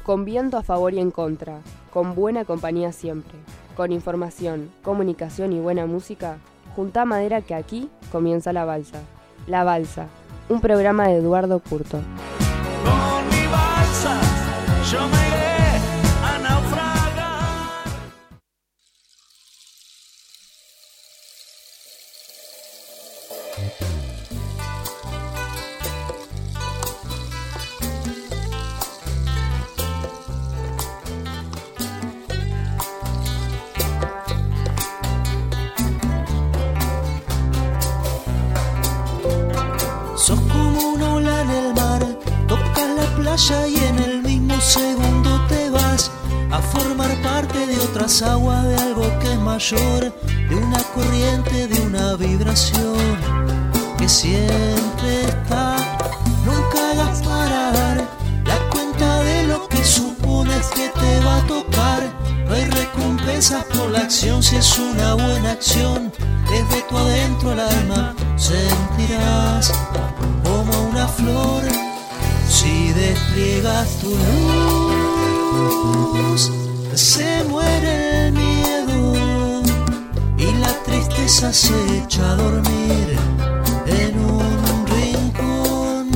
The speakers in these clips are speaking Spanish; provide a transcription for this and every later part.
Con viento a favor y en contra, con buena compañía siempre, con información, comunicación y buena música, juntá madera que aquí comienza La Balsa. La Balsa, un programa de Eduardo Curto. Con mi balsa yo me iré a naufragar. Sos como una ola en el mar, tocas la playa y en el mismo segundo te vas a formar parte de otras aguas, de algo que es mayor, de una corriente, de una vibración que siempre está. Nunca hagas parar la cuenta de lo que supones que te va a tocar. No hay recompensas por la acción si es una buena acción. Desde tu adentro al alma sentirás como una flor si despliegas tu luz. Se muere el miedo y la tristeza se echa a dormir en un rincón.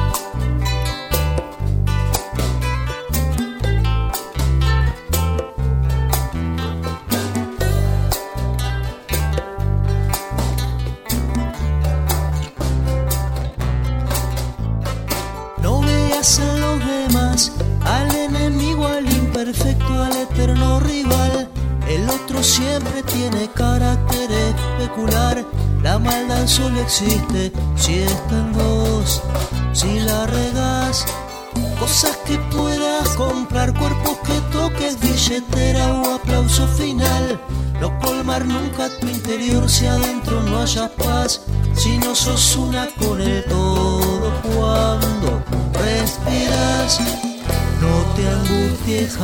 No veas a los demás, al enemigo, al imperfecto, al eterno rival. El otro siempre tiene carácter especular. La maldad solo existe si está en vos. Si la regás, cosas que puedas comprar, cuerpos que toques, billetera o aplauso final. No colmar nunca tu interior si adentro no haya paz. Si no sos una con el todo cuando respiras, no te angusties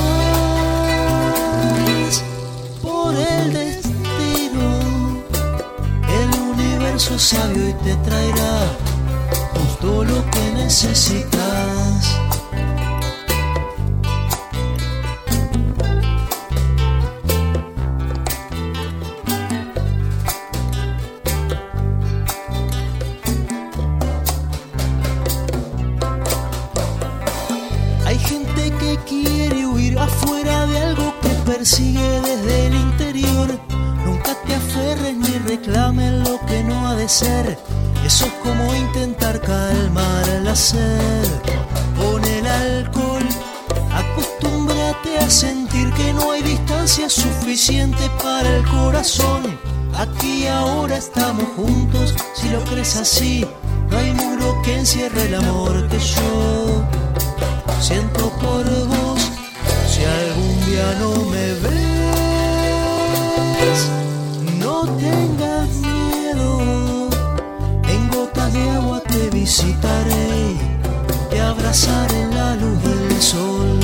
jamás por el destino. El universo es sabio y te traerá justo lo que necesitas. Hay gente que quiere huir afuera de algo que persigue desde el interior. Nunca te aferres ni reclames lo que no ha de ser. Eso es como intentar calmar la sed con el alcohol. Acostúmbrate a sentir que no hay distancia suficiente para el corazón. Aquí y ahora estamos juntos, si lo crees así, no hay muro que encierre el amor que yo siento por vos. Si algún día no me ves, no tengas miedo. En gotas de agua te visitaré, te abrazaré en la luz del sol.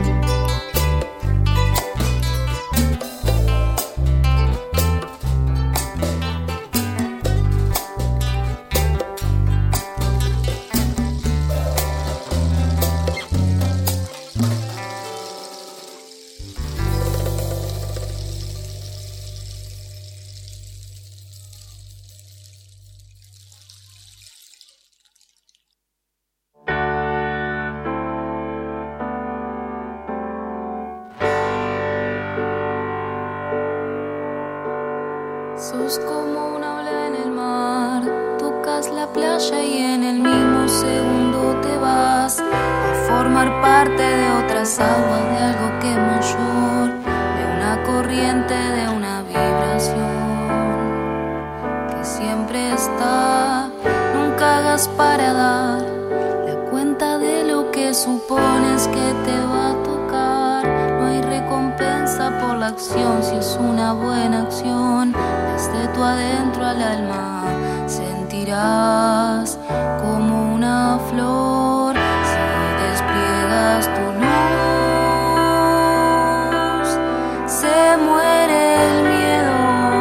Sos como una ola en el mar, tocas la playa y en el mismo segundo te vas a formar parte de otras aguas, de algo que es mayor, de una corriente, de una vibración que siempre está. Nunca hagas para dar la cuenta de lo que supones que te va a tocar. No hay recompensa por la acción si es una buena acción. Desde tu adentro al alma sentirás como una flor si despliegas tu luz. Se muere el miedo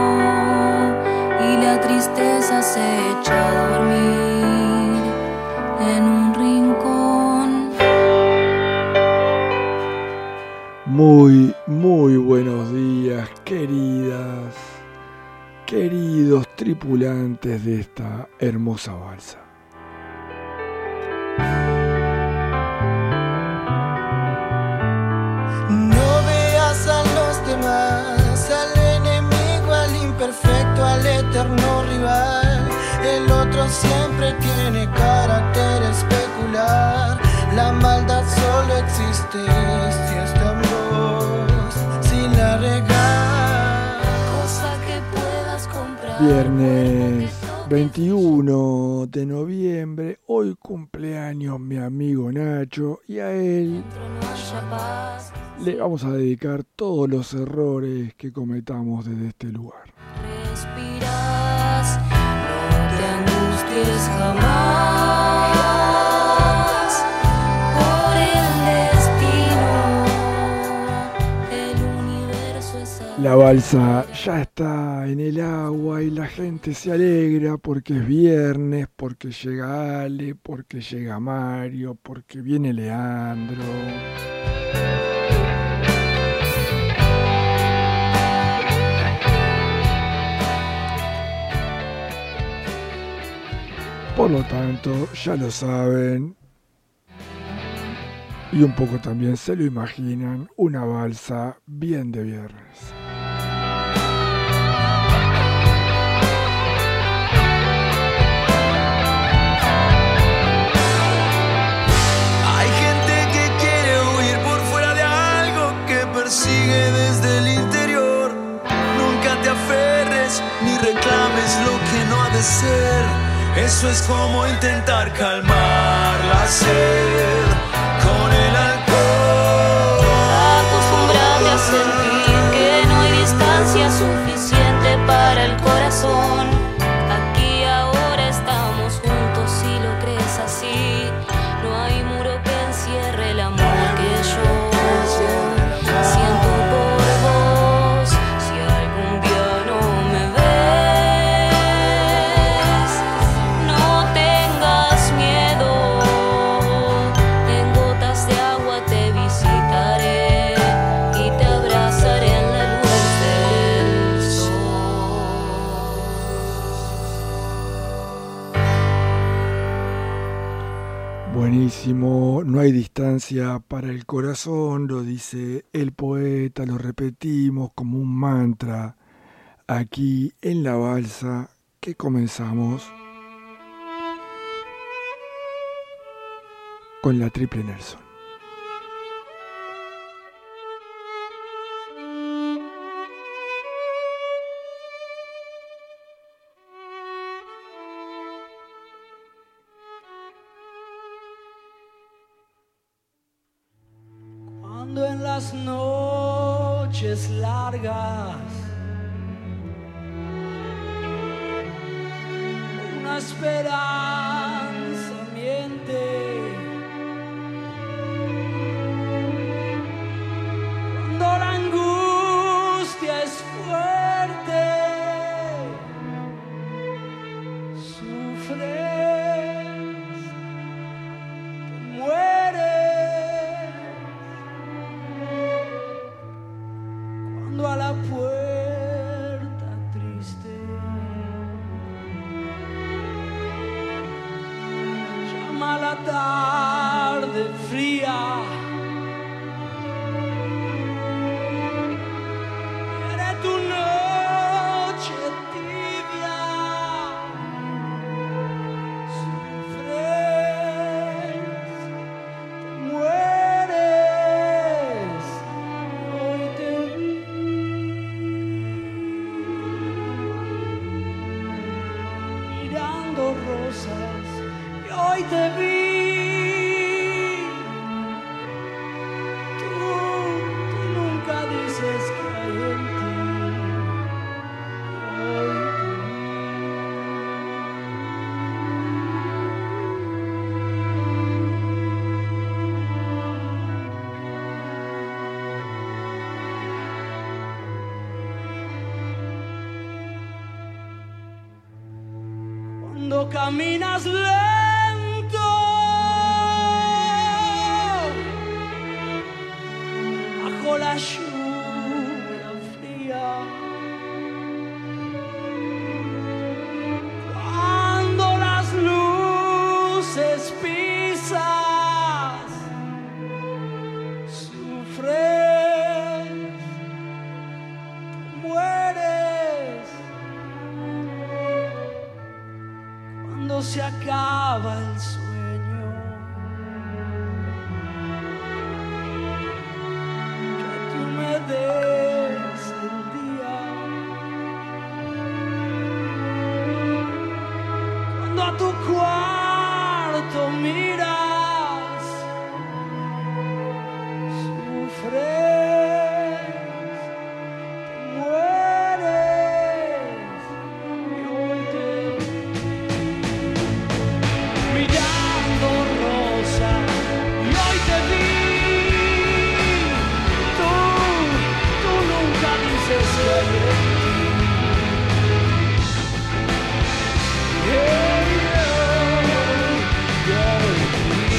y la tristeza se echa a dormir en un rincón. oyentes de esta hermosa balsa. No veas a los demás, al enemigo, al imperfecto, al eterno rival. El otro siempre tiene carácter especular. La maldad solo existe si está en vos, si la regas. Cosa que puedas comprar. Viernes 21 de noviembre, hoy cumpleaños mi amigo Nacho, y a él le vamos a dedicar todos los errores que cometamos desde este lugar. Respiras, no te angusties jamás por el destino. El universo es así. La balsa ya está en el agua y la gente se alegra porque es viernes, porque llega Ale, porque llega Mario, porque viene Leandro. Por lo tanto, ya lo saben, y un poco también se lo imaginan, una balsa bien de viernes. Hay gente que quiere huir por fuera de algo que persigue desde el interior. Nunca te aferres ni reclames lo que no ha de ser. Eso es como intentar calmar la sed con el alcohol. Acostúmbrate a sentir que no hay distancia suficiente para el corazón. Aquí ahora estamos juntos, si lo crees así. No hay muro que encierre el amor que yo siento por vos. Si algún día no me ves, no tengas miedo. En gotas de agua te visitaré y te abrazaré en la luz del sol. Buenísimo, no hay distancia para el corazón, lo dice el poeta, lo repetimos como un mantra aquí en la balsa que comenzamos con la Triple Nelson. Cuando en las noches largas una esperanza miente, cuando la angustia es fuerte, sufres, te mueres, cuando a la puerta triste llama la tarde fría. Quiere tu noche tibia. Sufres, te mueres. Hoy te vi mirando rosas. Y hoy te vi. Tú nunca dices que hay en ti. Hoy cuando caminas lento bajo la lluvia fría, cuando se acaba el sueño, que tú me des el día, cuando a tu cuarto miras, sufres, te mueres, y hoy te brillando rosa, y hoy te vi. Tú nunca dices que hay en ti. Hey, yo en ti.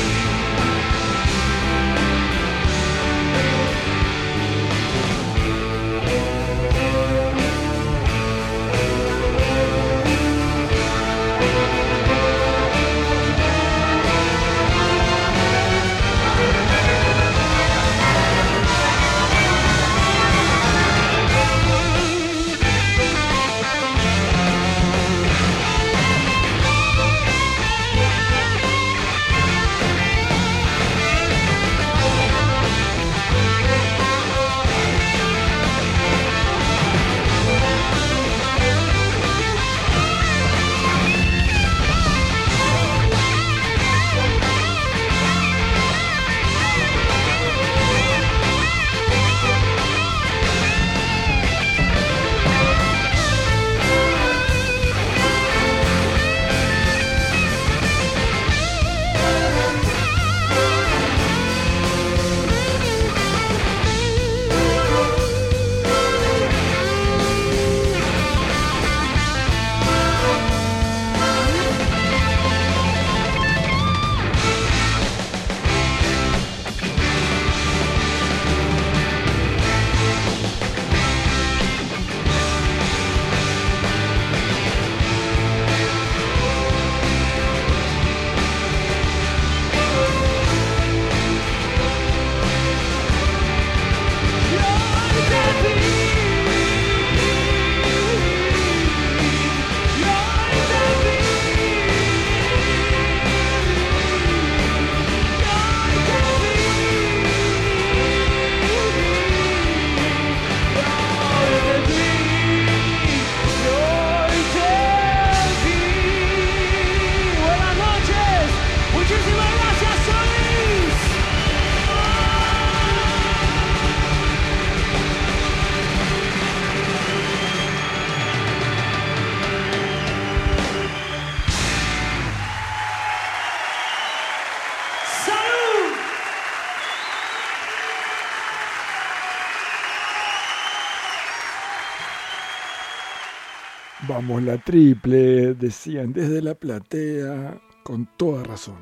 Vamos, la triple, decían desde la platea, con toda razón.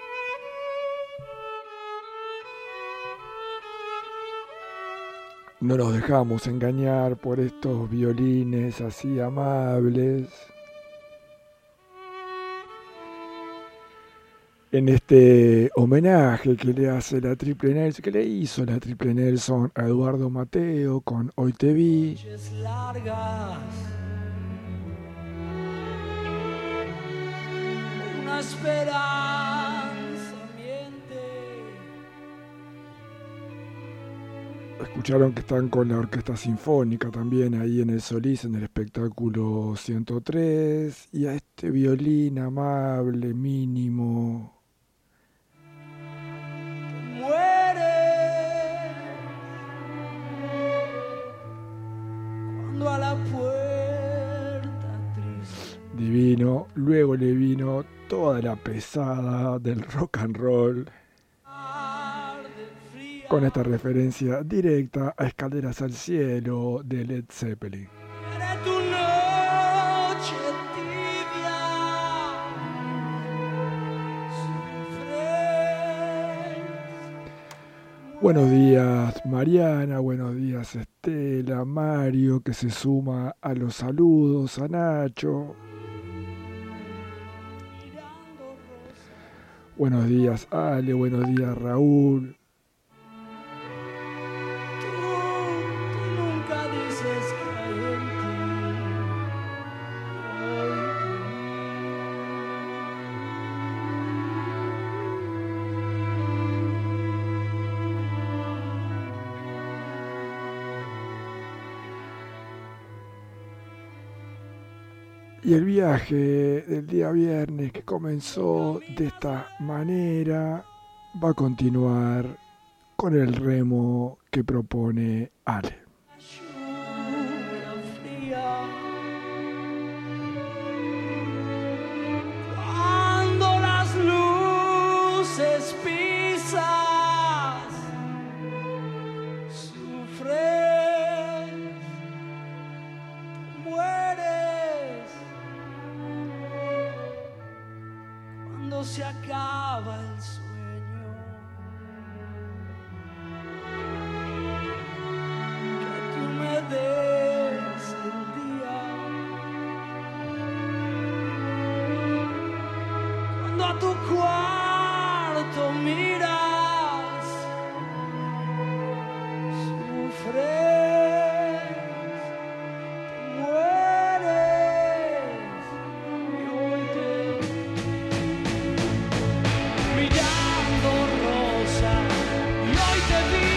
No nos dejamos engañar por estos violines así amables. En este homenaje que le hace la Triple Nelson, que le hizo la Triple Nelson a Eduardo Mateo con Hoy Te Vi. Una esperanza miente. Escucharon que están con la Orquesta Sinfónica también ahí en el Solís, en el espectáculo 103. Y a este violín amable, mínimo. Muere cuando a la puerta triste. Divino. Luego le vino toda la pesada del rock and roll, con esta referencia directa a Escaleras al Cielo de Led Zeppelin. Tu noche tibia, Buenos días Mariana, buenos días Estela, Mario que se suma a los saludos, a Nacho. Buenos días Ale, buenos días Raúl. Y el viaje del día viernes, que comenzó de esta manera, va a continuar con el remo que propone Ale. Cuando las luces pisas, sufres, mueres. Cuando se acaba el sueño, que tú me des el día. Cuando a tu cuarto miras, sufres, te mueres. Y hoy te mirando rosa, y hoy te vi.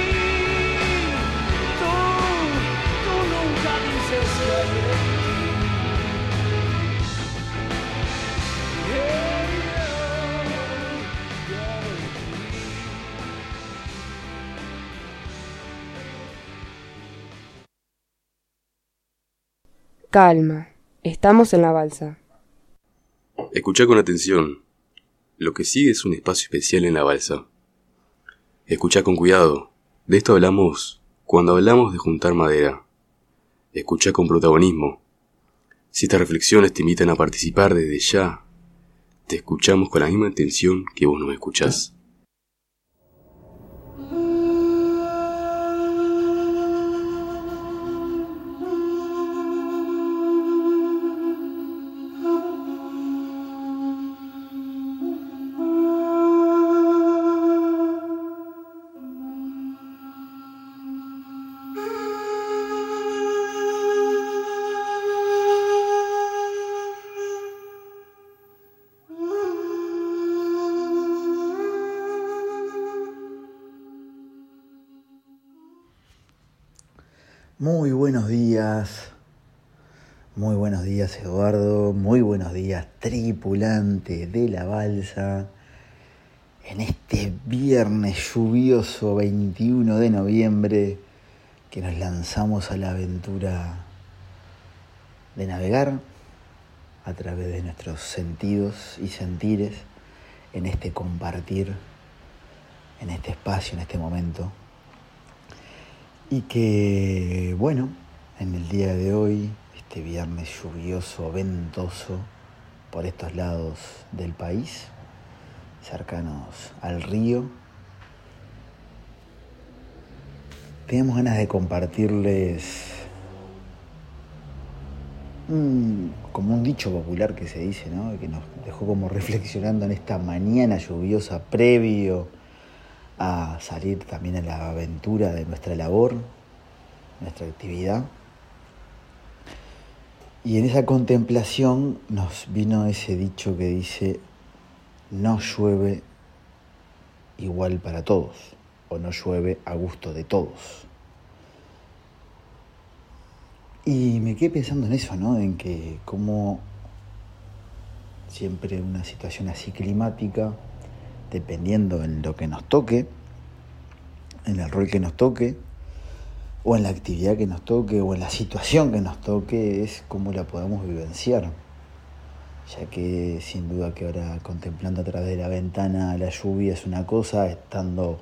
Tú nunca dices que hay en ti. Calma, estamos en la balsa. Escuchá con atención. Lo que sigue es un espacio especial en la balsa. Escuchá con cuidado. De esto hablamos cuando hablamos de juntar madera. Escuchá con protagonismo. Si estas reflexiones te invitan a participar desde ya, te escuchamos con la misma intención que vos nos escuchás. Muy buenos días Eduardo, muy buenos días tripulante de la balsa. En este viernes lluvioso 21 de noviembre que nos lanzamos a la aventura de navegar a través de nuestros sentidos y sentires en este compartir, en este espacio, en este momento. Y que, bueno, en el día de hoy, este viernes lluvioso, ventoso, por estos lados del país, cercanos al río, teníamos ganas de compartirles como un dicho popular que se dice, ¿no? Que nos dejó como reflexionando en esta mañana lluviosa previo a salir también a la aventura de nuestra labor, nuestra actividad. Y en esa contemplación nos vino ese dicho que dice: no llueve igual para todos, o no llueve a gusto de todos. Y me quedé pensando en eso, ¿no? En que como siempre una situación así climática, dependiendo en lo que nos toque, en el rol que nos toque, o en la actividad que nos toque, o en la situación que nos toque, es cómo la podemos vivenciar. Ya que sin duda que ahora contemplando a través de la ventana la lluvia es una cosa, estando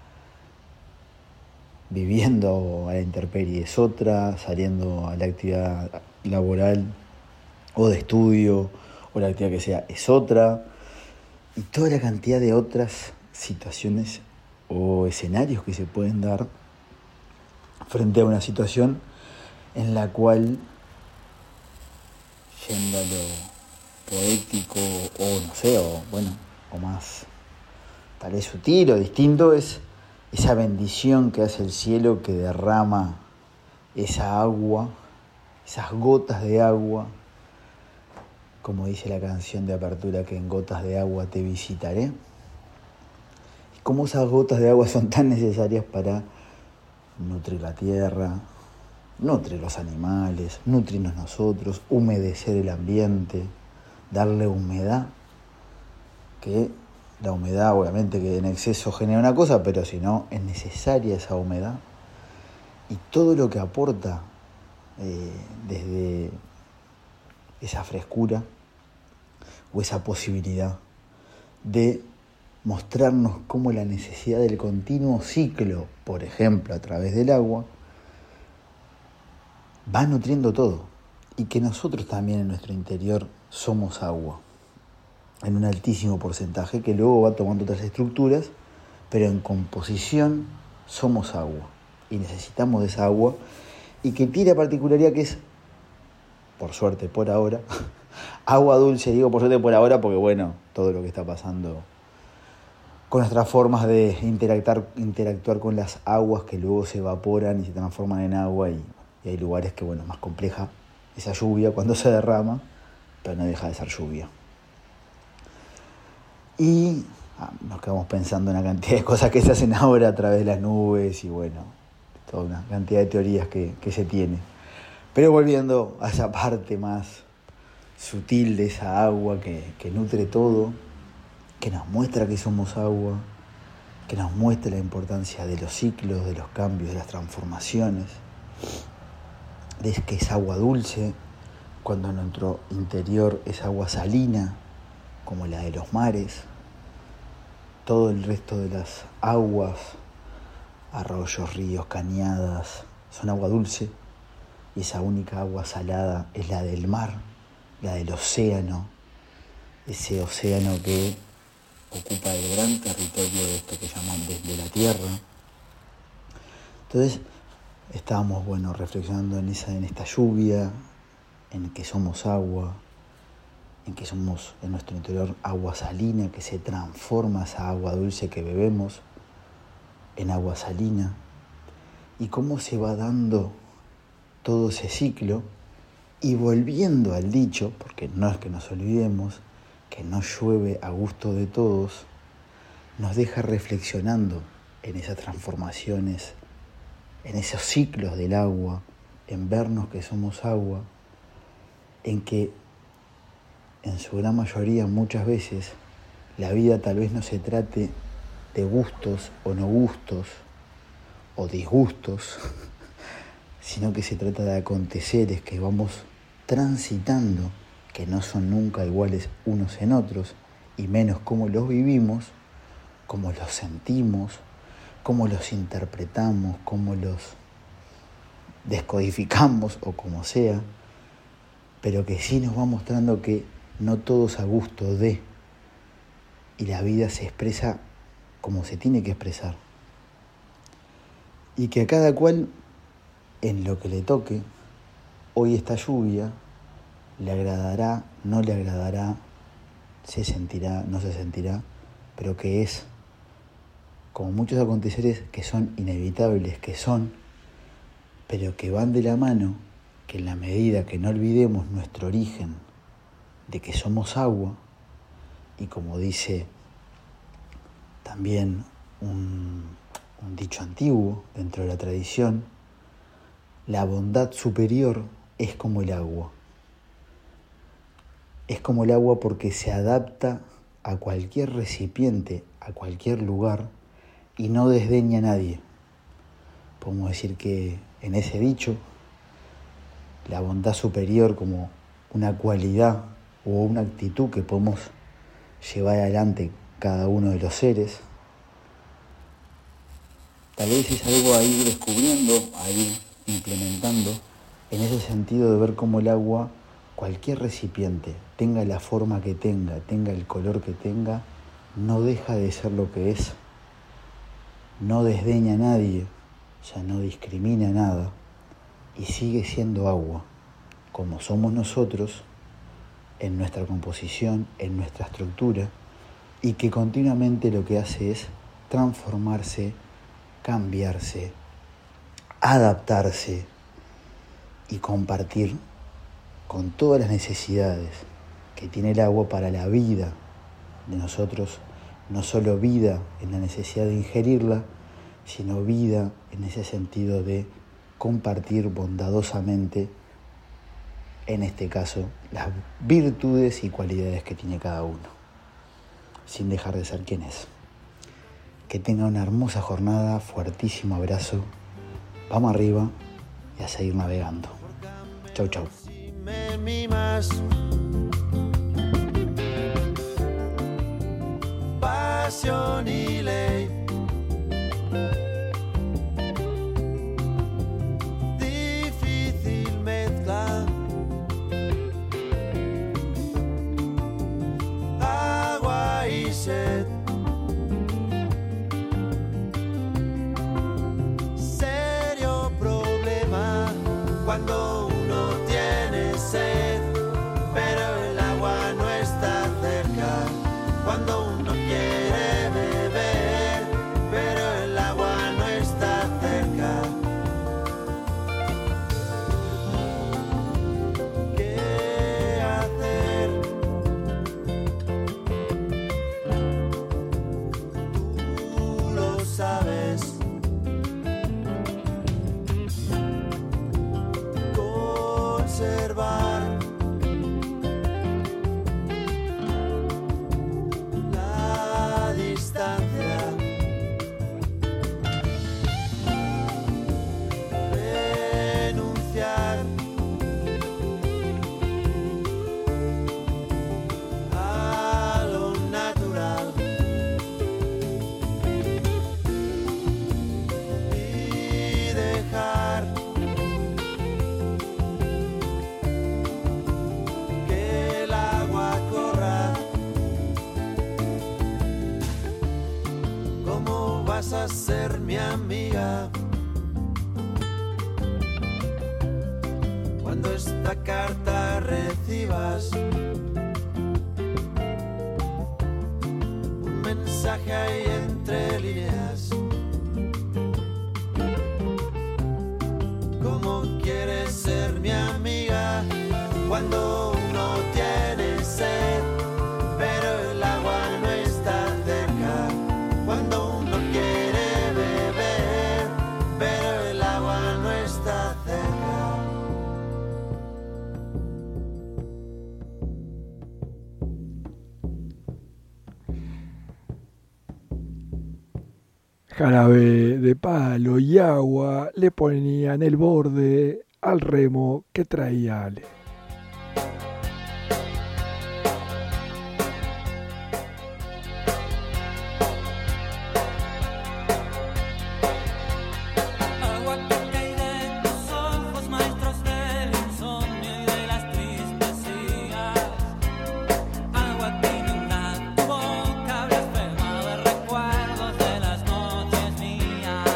viviendo a la intemperie es otra, saliendo a la actividad laboral o de estudio, o la actividad que sea, es otra. Y toda la cantidad de otras situaciones o escenarios que se pueden dar frente a una situación en la cual, yendo a lo poético o no sé, o más tal vez sutil o distinto, es esa bendición que hace el cielo que derrama esa agua, esas gotas de agua, como dice la canción de apertura, que en gotas de agua te visitaré. Y cómo esas gotas de agua son tan necesarias para nutrir la tierra, nutre los animales, nutrirnos nosotros, humedecer el ambiente, darle humedad, que la humedad obviamente que en exceso genera una cosa, pero si no es necesaria esa humedad, y todo lo que aporta desde esa frescura o esa posibilidad de mostrarnos cómo la necesidad del continuo ciclo, por ejemplo a través del agua, va nutriendo todo, y que nosotros también en nuestro interior somos agua, en un altísimo porcentaje que luego va tomando otras estructuras, pero en composición somos agua y necesitamos de esa agua, y que tiene la particularidad que es, por suerte por ahora, agua dulce. Digo por suerte por ahora porque bueno, todo lo que está pasando con nuestras formas de interactuar con las aguas que luego se evaporan y se transforman en agua, y hay lugares que bueno, más compleja esa lluvia cuando se derrama, pero no deja de ser lluvia. Y nos quedamos pensando en la cantidad de cosas que se hacen ahora a través de las nubes y bueno, toda una cantidad de teorías que se tiene. Pero volviendo a esa parte más sutil de esa agua que nutre todo, que nos muestra que somos agua, que nos muestra la importancia de los ciclos, de los cambios, de las transformaciones, de que es agua dulce, cuando en nuestro interior es agua salina, como la de los mares. Todo el resto de las aguas, arroyos, ríos, cañadas, son agua dulce, y esa única agua salada es la del mar, la del océano, ese océano que ocupa el gran territorio de esto que llaman desde la tierra. Entonces estábamos reflexionando en esta lluvia, en que somos agua, en que somos en nuestro interior agua salina, que se transforma esa agua dulce que bebemos en agua salina, y cómo se va dando todo ese ciclo, y volviendo al dicho, porque no es que nos olvidemos, que no llueve a gusto de todos, nos deja reflexionando en esas transformaciones, en esos ciclos del agua, en vernos que somos agua, en que en su gran mayoría muchas veces la vida tal vez no se trate de gustos o no gustos o disgustos, sino que se trata de aconteceres que vamos transitando, que no son nunca iguales unos en otros, y menos cómo los vivimos, cómo los sentimos, cómo los interpretamos, cómo los descodificamos o como sea, pero que sí nos va mostrando que no todos a gusto de, y la vida se expresa como se tiene que expresar, y que a cada cual en lo que le toque, hoy esta lluvia le agradará, no le agradará, se sentirá, no se sentirá, pero que es como muchos aconteceres que son inevitables, que son, pero que van de la mano, que en la medida que no olvidemos nuestro origen, de que somos agua, y como dice también un dicho antiguo dentro de la tradición, la bondad superior es como el agua. Es como el agua porque se adapta a cualquier recipiente, a cualquier lugar, y no desdeña a nadie. Podemos decir que en ese dicho, la bondad superior como una cualidad o una actitud que podemos llevar adelante cada uno de los seres, tal vez es algo a ir descubriendo, a ir implementando, en ese sentido de ver cómo el agua, cualquier recipiente, tenga la forma que tenga el color que tenga, no deja de ser lo que es, no desdeña a nadie, ya no discrimina nada, y sigue siendo agua, como somos nosotros, en nuestra composición, en nuestra estructura, y que continuamente lo que hace es transformarse, cambiarse, adaptarse y compartir con todas las necesidades que tiene el agua para la vida de nosotros, no solo vida en la necesidad de ingerirla, sino vida en ese sentido de compartir bondadosamente, en este caso, las virtudes y cualidades que tiene cada uno, sin dejar de ser quien es. Que tenga una hermosa jornada, fuertísimo abrazo, vamos arriba y a seguir navegando. Chau, chau. Si me mimas, pasión y ley, difícil mezcla, agua y sed, serio problema cuando uno tiene sed, pero el agua no está cerca, cuando uno quiere beber, pero el agua no está cerca. ¿Qué hacer? Tú lo sabes. Conservar la distancia, renunciar a lo natural y dejar que el agua corra. ¿Cómo vas a ser mi amiga cuando esta carta recibas un mensaje ahí entre líneas? ¿Cómo quieres ser mi amiga cuando uno tiene sed, pero el agua no está cerca? Cuando uno quiere beber, pero el agua no está cerca. Jarabe de palo y agua le ponían el borde al remo que traía Ale. Agua que cae de tus ojos, maestros del insomnio y de las tristezas. Agua que inunda tu boca, blasfema de recuerdos de las noches mías.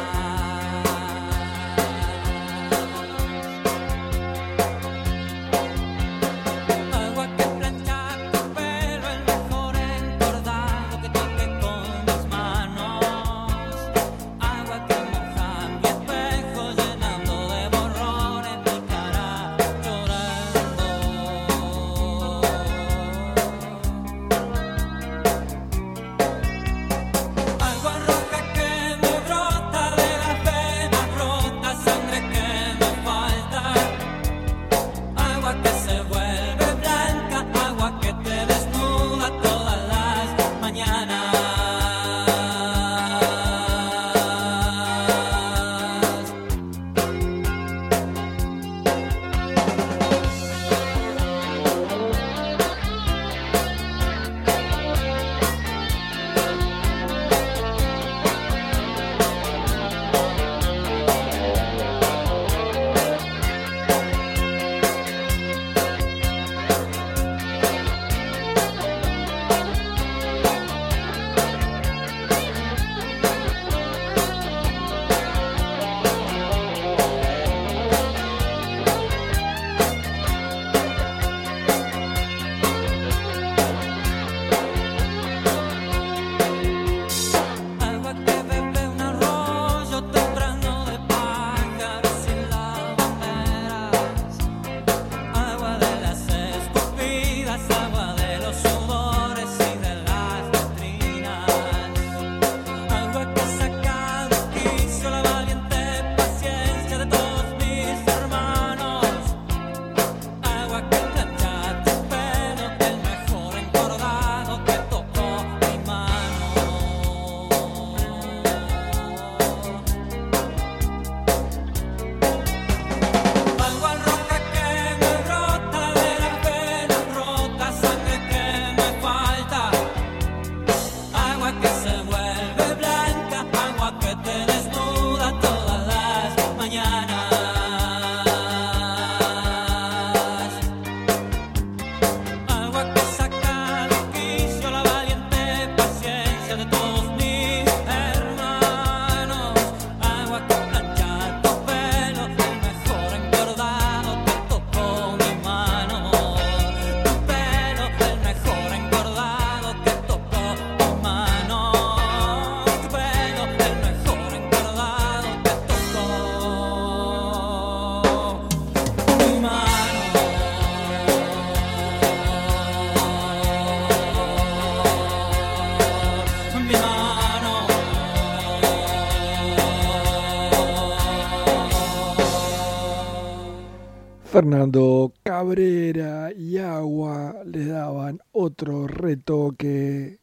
Fernando Cabrera y Agua le daban otro retoque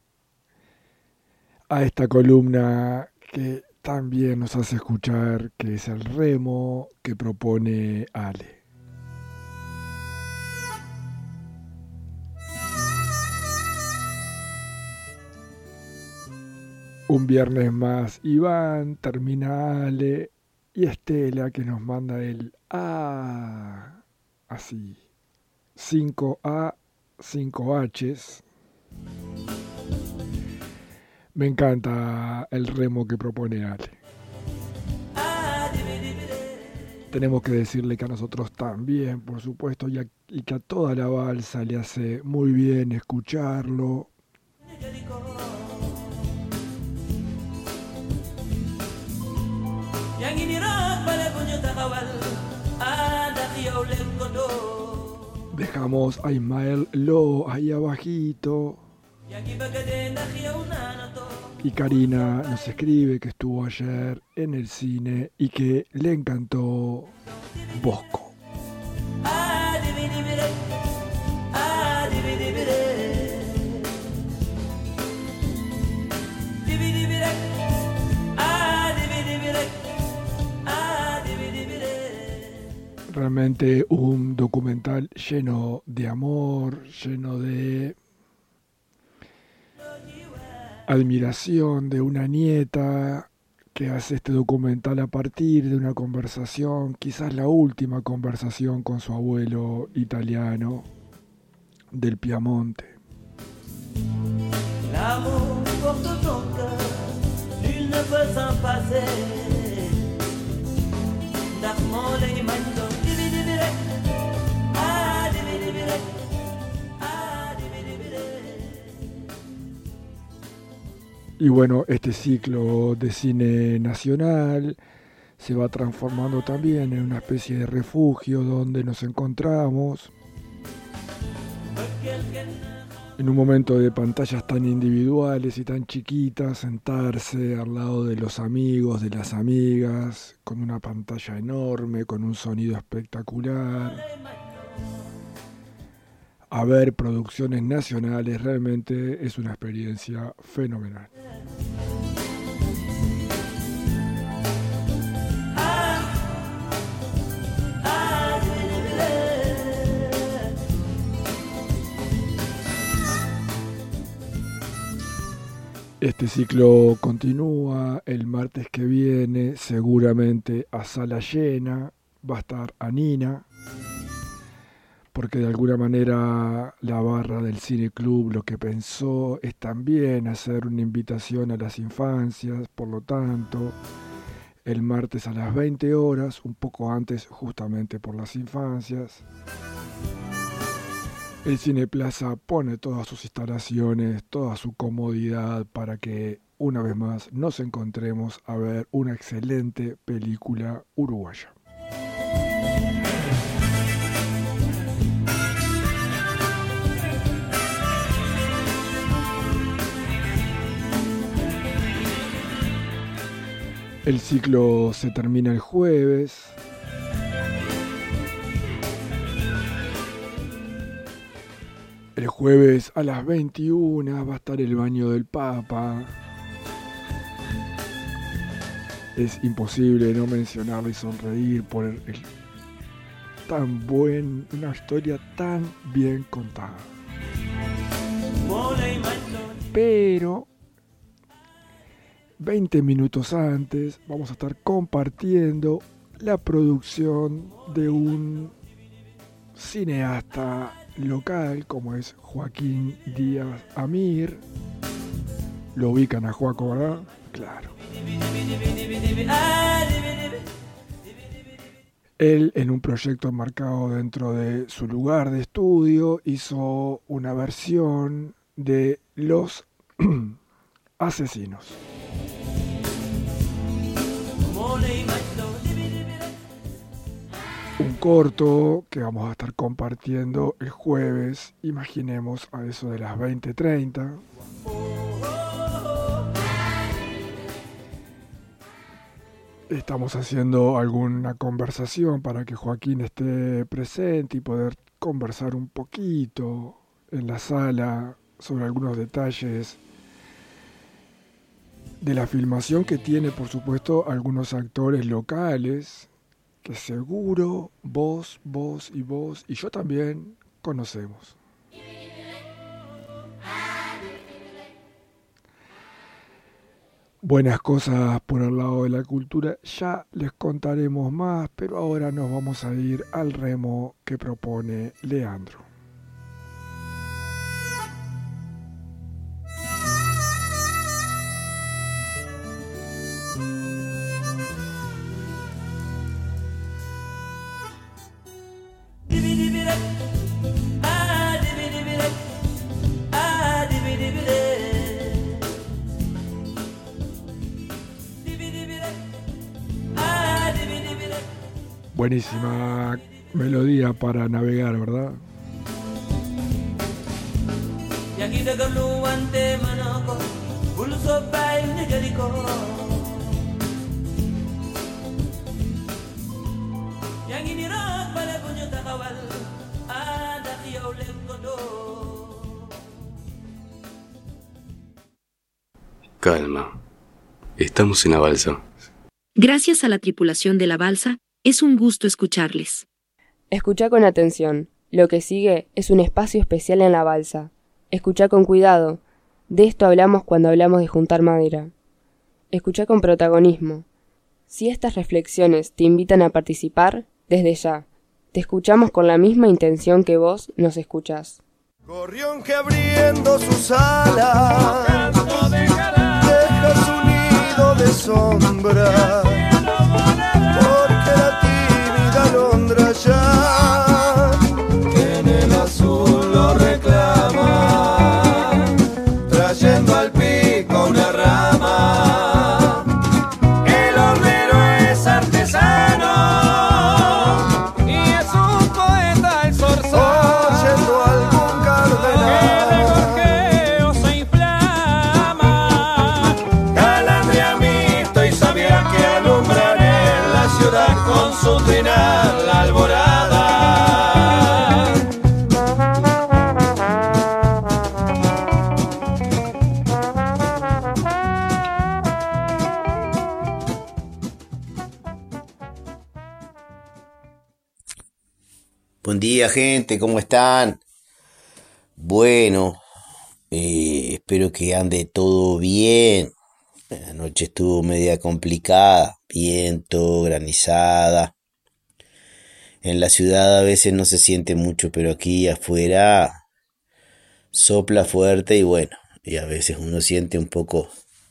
a esta columna que también nos hace escuchar, que es el remo que propone Ale. Un viernes más, Iván, termina Ale y Estela que nos manda el A, así, 5A, 5Hs. Me encanta el remo que propone Ale. Tenemos que decirle que a nosotros también, por supuesto, y que a toda la balsa le hace muy bien escucharlo. Dejamos a Ismael Lo ahí abajito. Y Karina nos escribe que estuvo ayer en el cine y que le encantó Bosco. Realmente un documental lleno de amor, lleno de admiración de una nieta que hace este documental a partir de una conversación, quizás la última conversación con su abuelo italiano del Piamonte. Y bueno, este ciclo de cine nacional se va transformando también en una especie de refugio donde nos encontramos en un momento de pantallas tan individuales y tan chiquitas, sentarse al lado de los amigos, de las amigas, con una pantalla enorme, con un sonido espectacular. A ver producciones nacionales realmente es una experiencia fenomenal. Este ciclo continúa el martes que viene, seguramente a sala llena, va a estar Anina, porque de alguna manera la barra del Cine Club lo que pensó es también hacer una invitación a las infancias, por lo tanto, el martes a las 20 horas, un poco antes justamente por las infancias, el Cine Plaza pone todas sus instalaciones, toda su comodidad para que una vez más nos encontremos a ver una excelente película uruguaya. El ciclo se termina el jueves. El jueves a las 21 va a estar el baño del Papa. Es imposible no mencionarlo y sonreír por una historia tan bien contada. Pero 20 minutos antes vamos a estar compartiendo la producción de un cineasta local como es Joaquín Díaz Amir. Lo ubican a Joaco, ¿verdad? Claro. Él, en un proyecto enmarcado dentro de su lugar de estudio, hizo una versión de Los Asesinos. Un corto que vamos a estar compartiendo el jueves, imaginemos a eso de las 20:30. estamos haciendo alguna conversación para que Joaquín esté presente y poder conversar un poquito en la sala sobre algunos detalles de la filmación que tiene, por supuesto, algunos actores locales que seguro vos y yo también conocemos. Buenas cosas por el lado de la cultura, ya les contaremos más, pero ahora nos vamos a ir al remo que propone Leandro. Buenísima melodía para navegar, ¿verdad? Calma. Estamos en la balsa. Gracias a la tripulación de la balsa, es un gusto escucharles. Escucha con atención. Lo que sigue es un espacio especial en la balsa. Escucha con cuidado. De esto hablamos cuando hablamos de juntar madera. Escucha con protagonismo. Si estas reflexiones te invitan a participar, desde ya, te escuchamos con la misma intención que vos nos escuchás. Gorrión que abriendo sus alas deja su nido de sombra, porque la tímida alondra ya en el azul lo reclama, trayendo al pico una rama. El hornero es artesano y es un poeta el zorzal, oyendo algún cardenal. El gorjeo se inflama, calandriamito y sabía que alumbran en la ciudad con su trinar la alborada. Buen día, gente, ¿cómo están? Bueno, espero que ande todo bien. La noche estuvo media complicada, viento, granizada. En la ciudad a veces no se siente mucho, pero aquí afuera sopla fuerte y bueno, y a veces uno siente un poco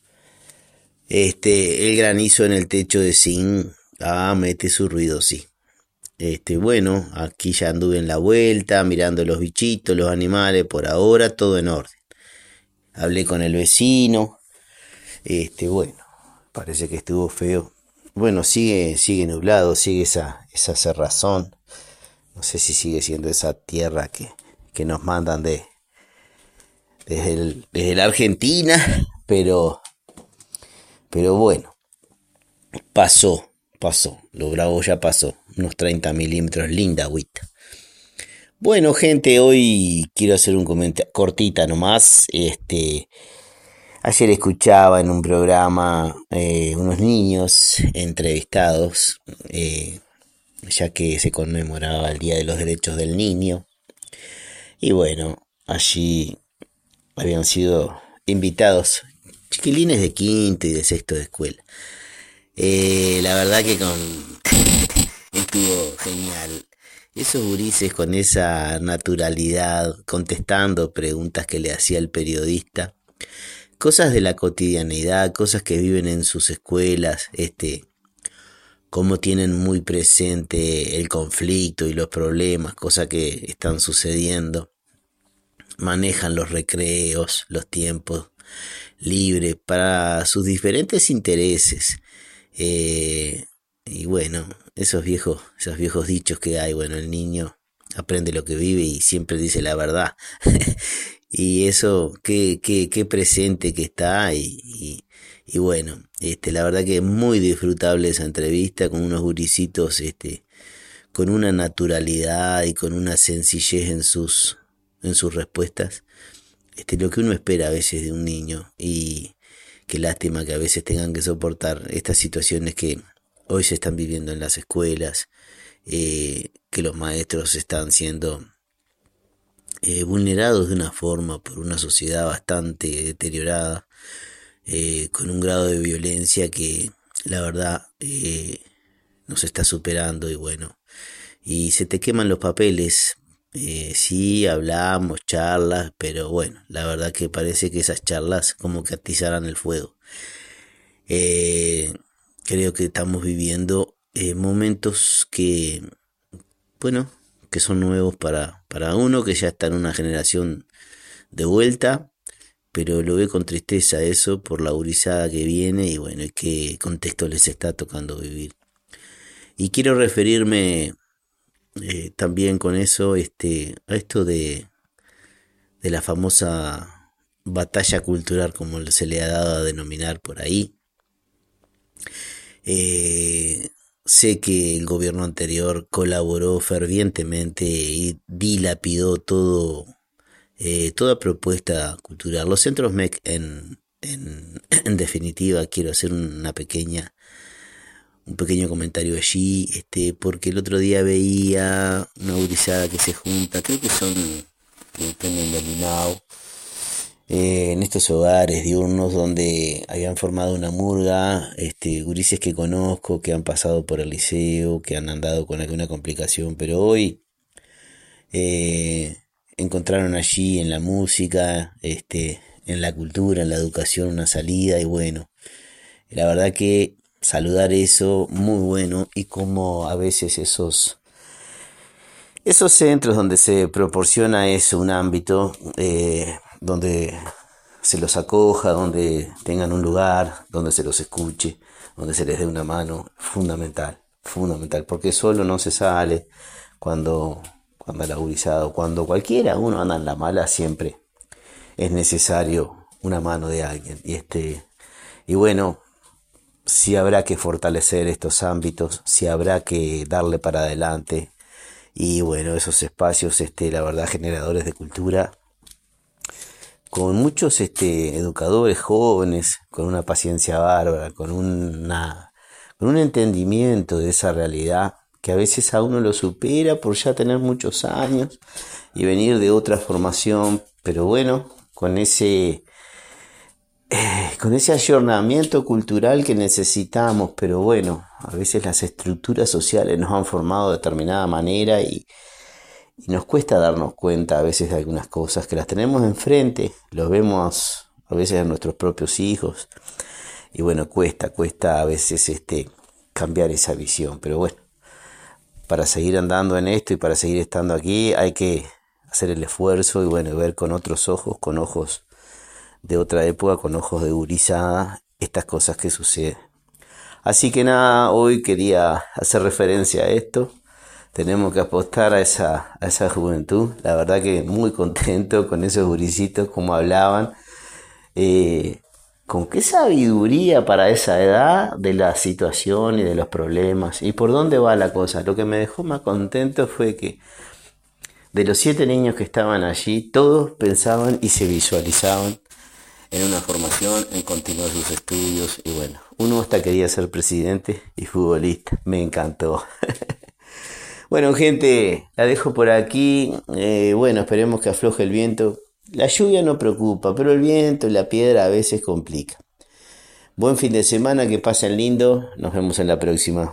el granizo en el techo de zinc. Mete su ruido, sí. Bueno, aquí ya anduve en la vuelta, mirando los bichitos, los animales, por ahora todo en orden. Hablé con el vecino, bueno, parece que estuvo feo. Bueno, sigue nublado, sigue esa cerrazón. No sé si sigue siendo esa tierra que nos mandan desde la Argentina, pero bueno, pasó, lo bravo ya pasó, unos 30 milímetros, linda agüita. Bueno, gente, hoy quiero hacer un comentario cortita nomás. Ayer escuchaba en un programa unos niños entrevistados, ya que se conmemoraba el Día de los Derechos del Niño. Y bueno, allí habían sido invitados chiquilines de quinto y de sexto de escuela. La verdad que estuvo genial. Esos gurises con esa naturalidad, contestando preguntas que le hacía el periodista, cosas de la cotidianidad, cosas que viven en sus escuelas, cómo tienen muy presente el conflicto y los problemas, cosas que están sucediendo, manejan los recreos, los tiempos libres para sus diferentes intereses. Y bueno, esos viejos dichos que hay, bueno, el niño aprende lo que vive y siempre dice la verdad. Y eso, qué presente que está y Y bueno, la verdad que es muy disfrutable esa entrevista con unos gurisitos, con una naturalidad y con una sencillez en sus respuestas. Lo que uno espera a veces de un niño, y qué lástima que a veces tengan que soportar estas situaciones que hoy se están viviendo en las escuelas, que los maestros están siendo vulnerados de una forma por una sociedad bastante deteriorada, con un grado de violencia que la verdad nos está superando. Y bueno, y se te queman los papeles. Sí, hablamos, charlas, pero bueno, la verdad que parece que esas charlas como que atizarán el fuego. Creo que estamos viviendo momentos que, bueno, que son nuevos para uno que ya está en una generación de vuelta, pero lo ve con tristeza eso por la gurizada que viene y bueno, y qué contexto les está tocando vivir. Y quiero referirme también con eso a esto de la famosa batalla cultural, como se le ha dado a denominar por ahí. Sé que el gobierno anterior colaboró fervientemente y dilapidó toda propuesta cultural. Los centros MEC en definitiva, quiero hacer un pequeño comentario allí, porque el otro día veía una gurizada que se junta, creo que son en Dominao, en estos hogares diurnos donde habían formado una murga, gurises que conozco, que han pasado por el liceo, que han andado con alguna complicación, pero hoy encontraron allí en la música, en la cultura, en la educación, una salida. Y bueno, la verdad que saludar eso, muy bueno, y como a veces esos centros donde se proporciona eso, un ámbito donde se los acoja, donde tengan un lugar, donde se los escuche, donde se les dé una mano, fundamental, porque solo no se sale cuando la gurizada, cuando cualquiera, uno anda en la mala, siempre es necesario una mano de alguien. Y bueno, sí habrá que fortalecer estos ámbitos, sí habrá que darle para adelante. Y bueno, esos espacios, la verdad, generadores de cultura, con muchos educadores jóvenes, con una paciencia bárbara, con un entendimiento de esa realidad que a veces a uno lo supera por ya tener muchos años y venir de otra formación, pero bueno, con ese ayornamiento cultural que necesitamos. Pero bueno, a veces las estructuras sociales nos han formado de determinada manera y nos cuesta darnos cuenta a veces de algunas cosas que las tenemos enfrente, los vemos a veces en nuestros propios hijos, y bueno, cuesta a veces cambiar esa visión. Pero bueno, para seguir andando en esto y para seguir estando aquí hay que hacer el esfuerzo y bueno, ver con otros ojos, con ojos de otra época, con ojos de gurizada, estas cosas que suceden. Así que nada, hoy quería hacer referencia a esto. Tenemos que apostar a esa juventud. La verdad que muy contento con esos gurisitos, como hablaban, con qué sabiduría para esa edad de la situación y de los problemas y por dónde va la cosa. Lo que me dejó más contento fue que de los 7 niños que estaban allí, todos pensaban y se visualizaban en una formación, en continuar sus estudios. Y bueno, uno hasta quería ser presidente y futbolista. Me encantó. Bueno, gente, la dejo por aquí. Bueno, esperemos que afloje el viento. La lluvia no preocupa, pero el viento y la piedra a veces complica. Buen fin de semana, que pasen lindo. Nos vemos en la próxima.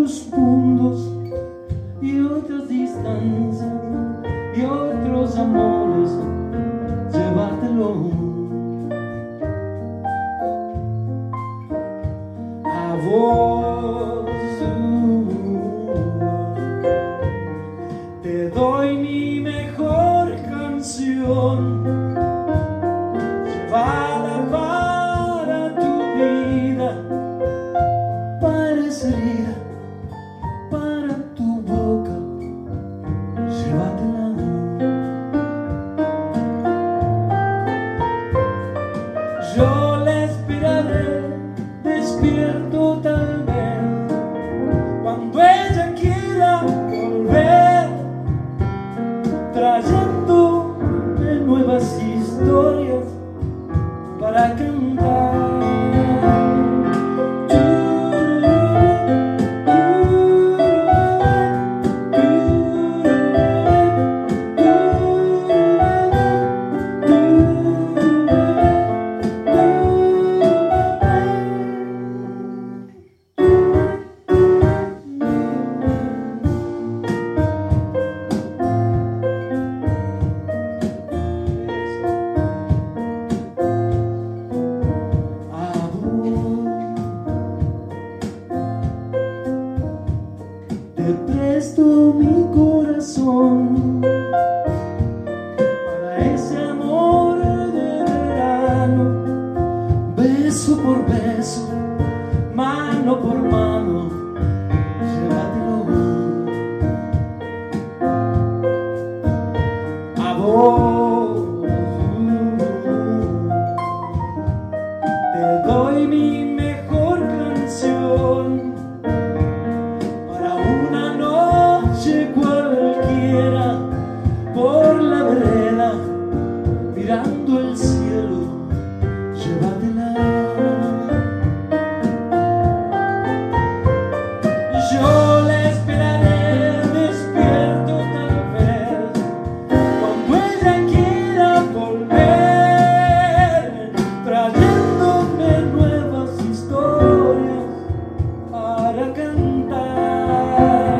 otros mundos y otras distancias y otros amores, llévatelo. A vos te doy mi mejor canción, llévala para tu vida, parecería para tu boca, llévatela. Yo la esperaré despierto tal vez, cuando ella quiera volver, trayendo de nuevas historias para cantar. Te presto mi corazón para ese amor de verano, beso por beso, mano por mano, llévatelo. A vos te doy mi mejor canción para una noche cualquiera, por la vereda mirando el cielo, llévatela. Yo la esperaré despierto tal vez, cuando ella quiera volver, trayéndome nuevas historias para cantar.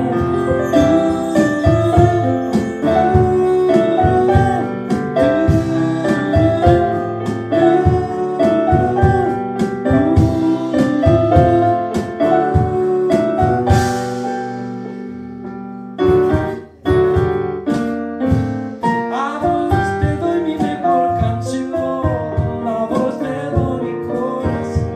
A vos te doy mi mejor canción, a vos te doy mi corazón.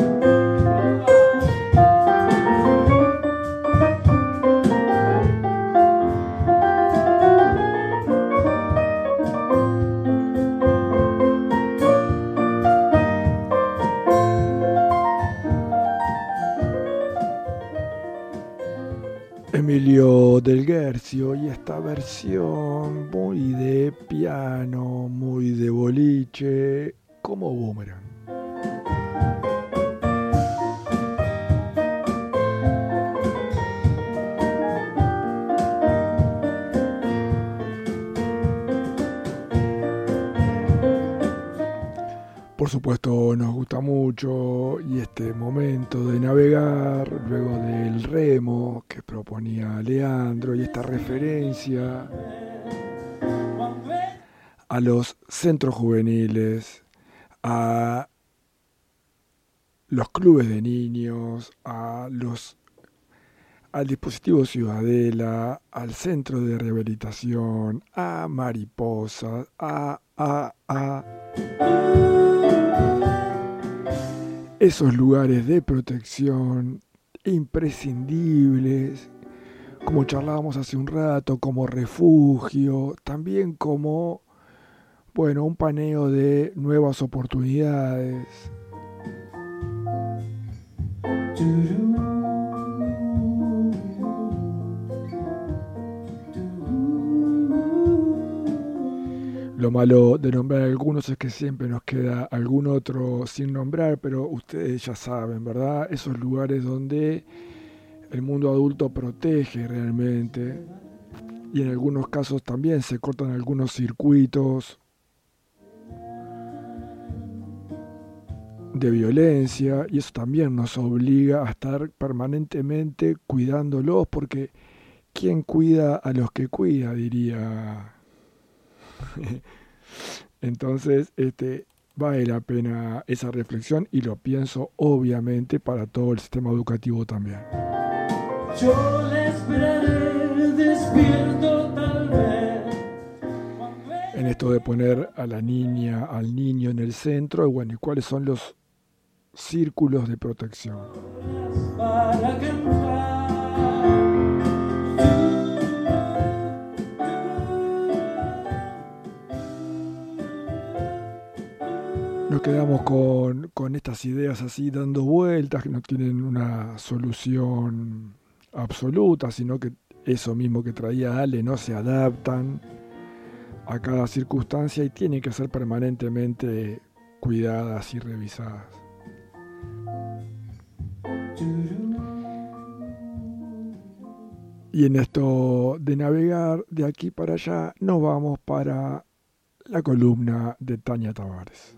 Emilio Del Guercio, y esta versión muy de piano, muy de boliche, como Boomerang. Por supuesto nos gusta mucho, y este momento de navegar luego del remo que proponía Leandro, y esta referencia a los centros juveniles, a los clubes de niños, al dispositivo Ciudadela, al centro de rehabilitación, a Mariposas, a esos lugares de protección imprescindibles, como charlábamos hace un rato, como refugio, también como, bueno, un paneo de nuevas oportunidades. Lo malo de nombrar algunos es que siempre nos queda algún otro sin nombrar, pero ustedes ya saben, ¿verdad? Esos lugares donde el mundo adulto protege realmente, y en algunos casos también se cortan algunos circuitos de violencia, y eso también nos obliga a estar permanentemente cuidándolos, porque ¿quién cuida a los que cuida?, diría. Entonces, vale la pena esa reflexión, y lo pienso obviamente para todo el sistema educativo también. Yo le esperaré despierto tal vez. En esto de poner a la niña, al niño en el centro, y bueno, ¿y cuáles son los círculos de protección? Para cantar. Nos quedamos con estas ideas así dando vueltas, que no tienen una solución absoluta, sino que eso mismo que traía Ale, no se adaptan a cada circunstancia y tienen que ser permanentemente cuidadas y revisadas. Y en esto de navegar de aquí para allá, nos vamos para la columna de Tania Tavares.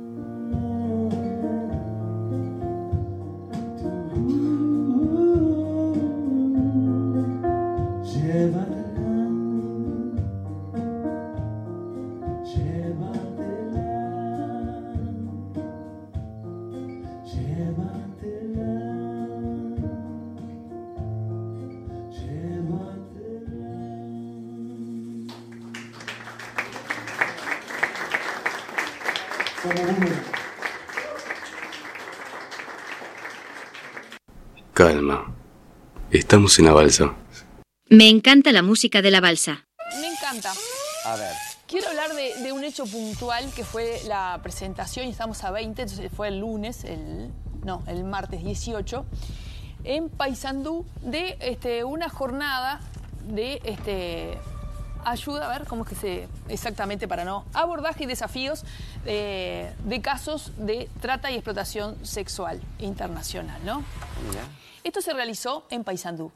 Calma. Estamos en la balsa. Me encanta la música de la balsa. Me encanta. A ver. Quiero hablar de un hecho puntual que fue la presentación, y estamos a 20, entonces fue el lunes, el martes 18, en Paysandú, de una jornada de ayuda, a ver cómo es que exactamente para no, abordaje y desafíos de casos de trata y explotación sexual internacional, ¿no? Mira. Esto se realizó en Paysandú.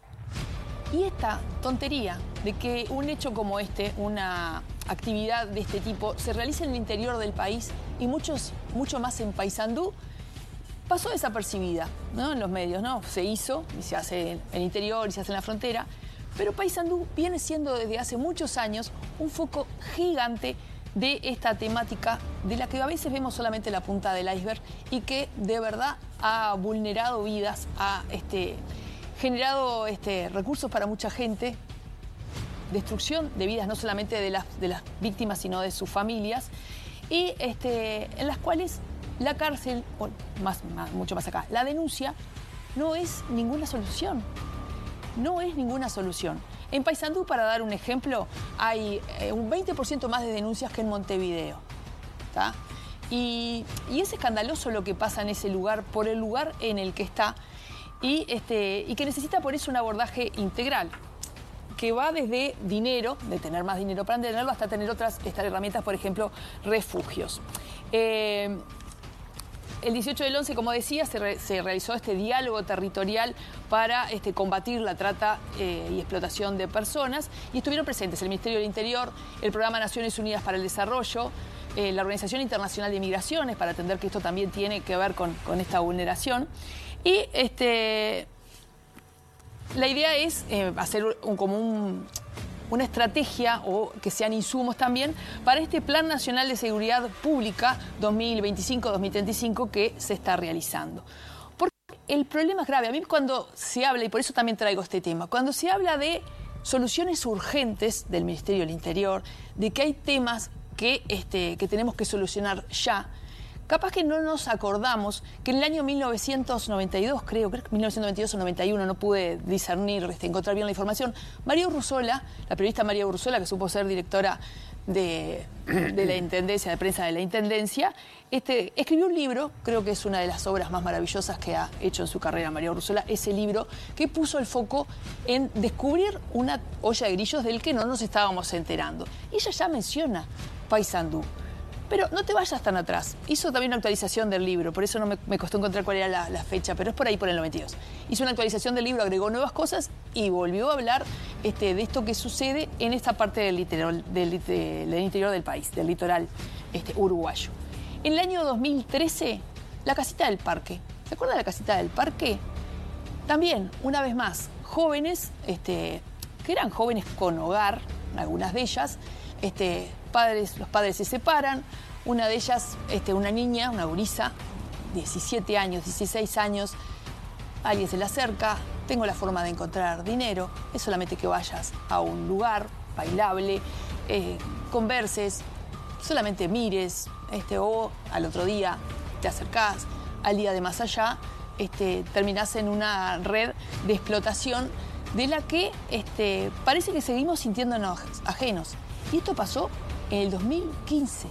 Y esta tontería de que un hecho como una actividad de este tipo se realice en el interior del país y mucho más en Paysandú, pasó desapercibida, ¿no? En los medios, ¿no? Se hizo y se hace en el interior y se hace en la frontera, pero Paysandú viene siendo desde hace muchos años un foco gigante de esta temática de la que a veces vemos solamente la punta del iceberg y que de verdad ha vulnerado vidas, ha generado recursos para mucha gente, destrucción de vidas no solamente de las víctimas sino de sus familias, y en las cuales la cárcel, o mucho más acá, la denuncia no es ninguna solución. No es ninguna solución. En Paysandú, para dar un ejemplo, hay un 20% más de denuncias que en Montevideo. ¿Tá? Y es escandaloso lo que pasa en ese lugar, por el lugar en el que está, y que necesita por eso un abordaje integral, que va desde dinero, de tener más dinero para tenerlo, hasta tener otras herramientas, por ejemplo, refugios. El 18 del 11, como decía, se realizó este diálogo territorial para combatir la trata y explotación de personas, y estuvieron presentes el Ministerio del Interior, el Programa Naciones Unidas para el Desarrollo, la Organización Internacional de Migraciones, para atender que esto también tiene que ver con esta vulneración. Y la idea es hacer una estrategia, o que sean insumos también, para este Plan Nacional de Seguridad Pública 2025-2035 que se está realizando. Porque el problema es grave. A mí cuando se habla, y por eso también traigo este tema, cuando se habla de soluciones urgentes del Ministerio del Interior, de que hay temas que tenemos que solucionar ya, capaz que no nos acordamos que en el año 1992, creo que 1992 o 91, no pude discernir, encontrar bien la información, María Urruzola, la periodista María Urruzola, que supo ser directora de la Intendencia, de prensa de la Intendencia, escribió un libro, creo que es una de las obras más maravillosas que ha hecho en su carrera María Urruzola, ese libro que puso el foco en descubrir una olla de grillos del que no nos estábamos enterando. Y ella ya menciona Paysandú. Pero no te vayas tan atrás. Hizo también una actualización del libro, por eso no me costó encontrar cuál era la fecha, pero es por ahí, por el 92. Hizo una actualización del libro, agregó nuevas cosas y volvió a hablar de esto que sucede en esta parte del interior del país, del litoral uruguayo. En el año 2013 la casita del parque. ¿Se acuerdan de la casita del parque? También, una vez más, jóvenes, que eran jóvenes con hogar, algunas de ellas, los padres se separan, una de ellas, una niña, una gurisa, 17 años, 16 años, alguien se le acerca, tengo la forma de encontrar dinero, es solamente que vayas a un lugar bailable, converses, solamente mires, o al otro día te acercás, al día de más allá, terminás en una red de explotación de la que parece que seguimos sintiéndonos ajenos. Y esto pasó en el 2015.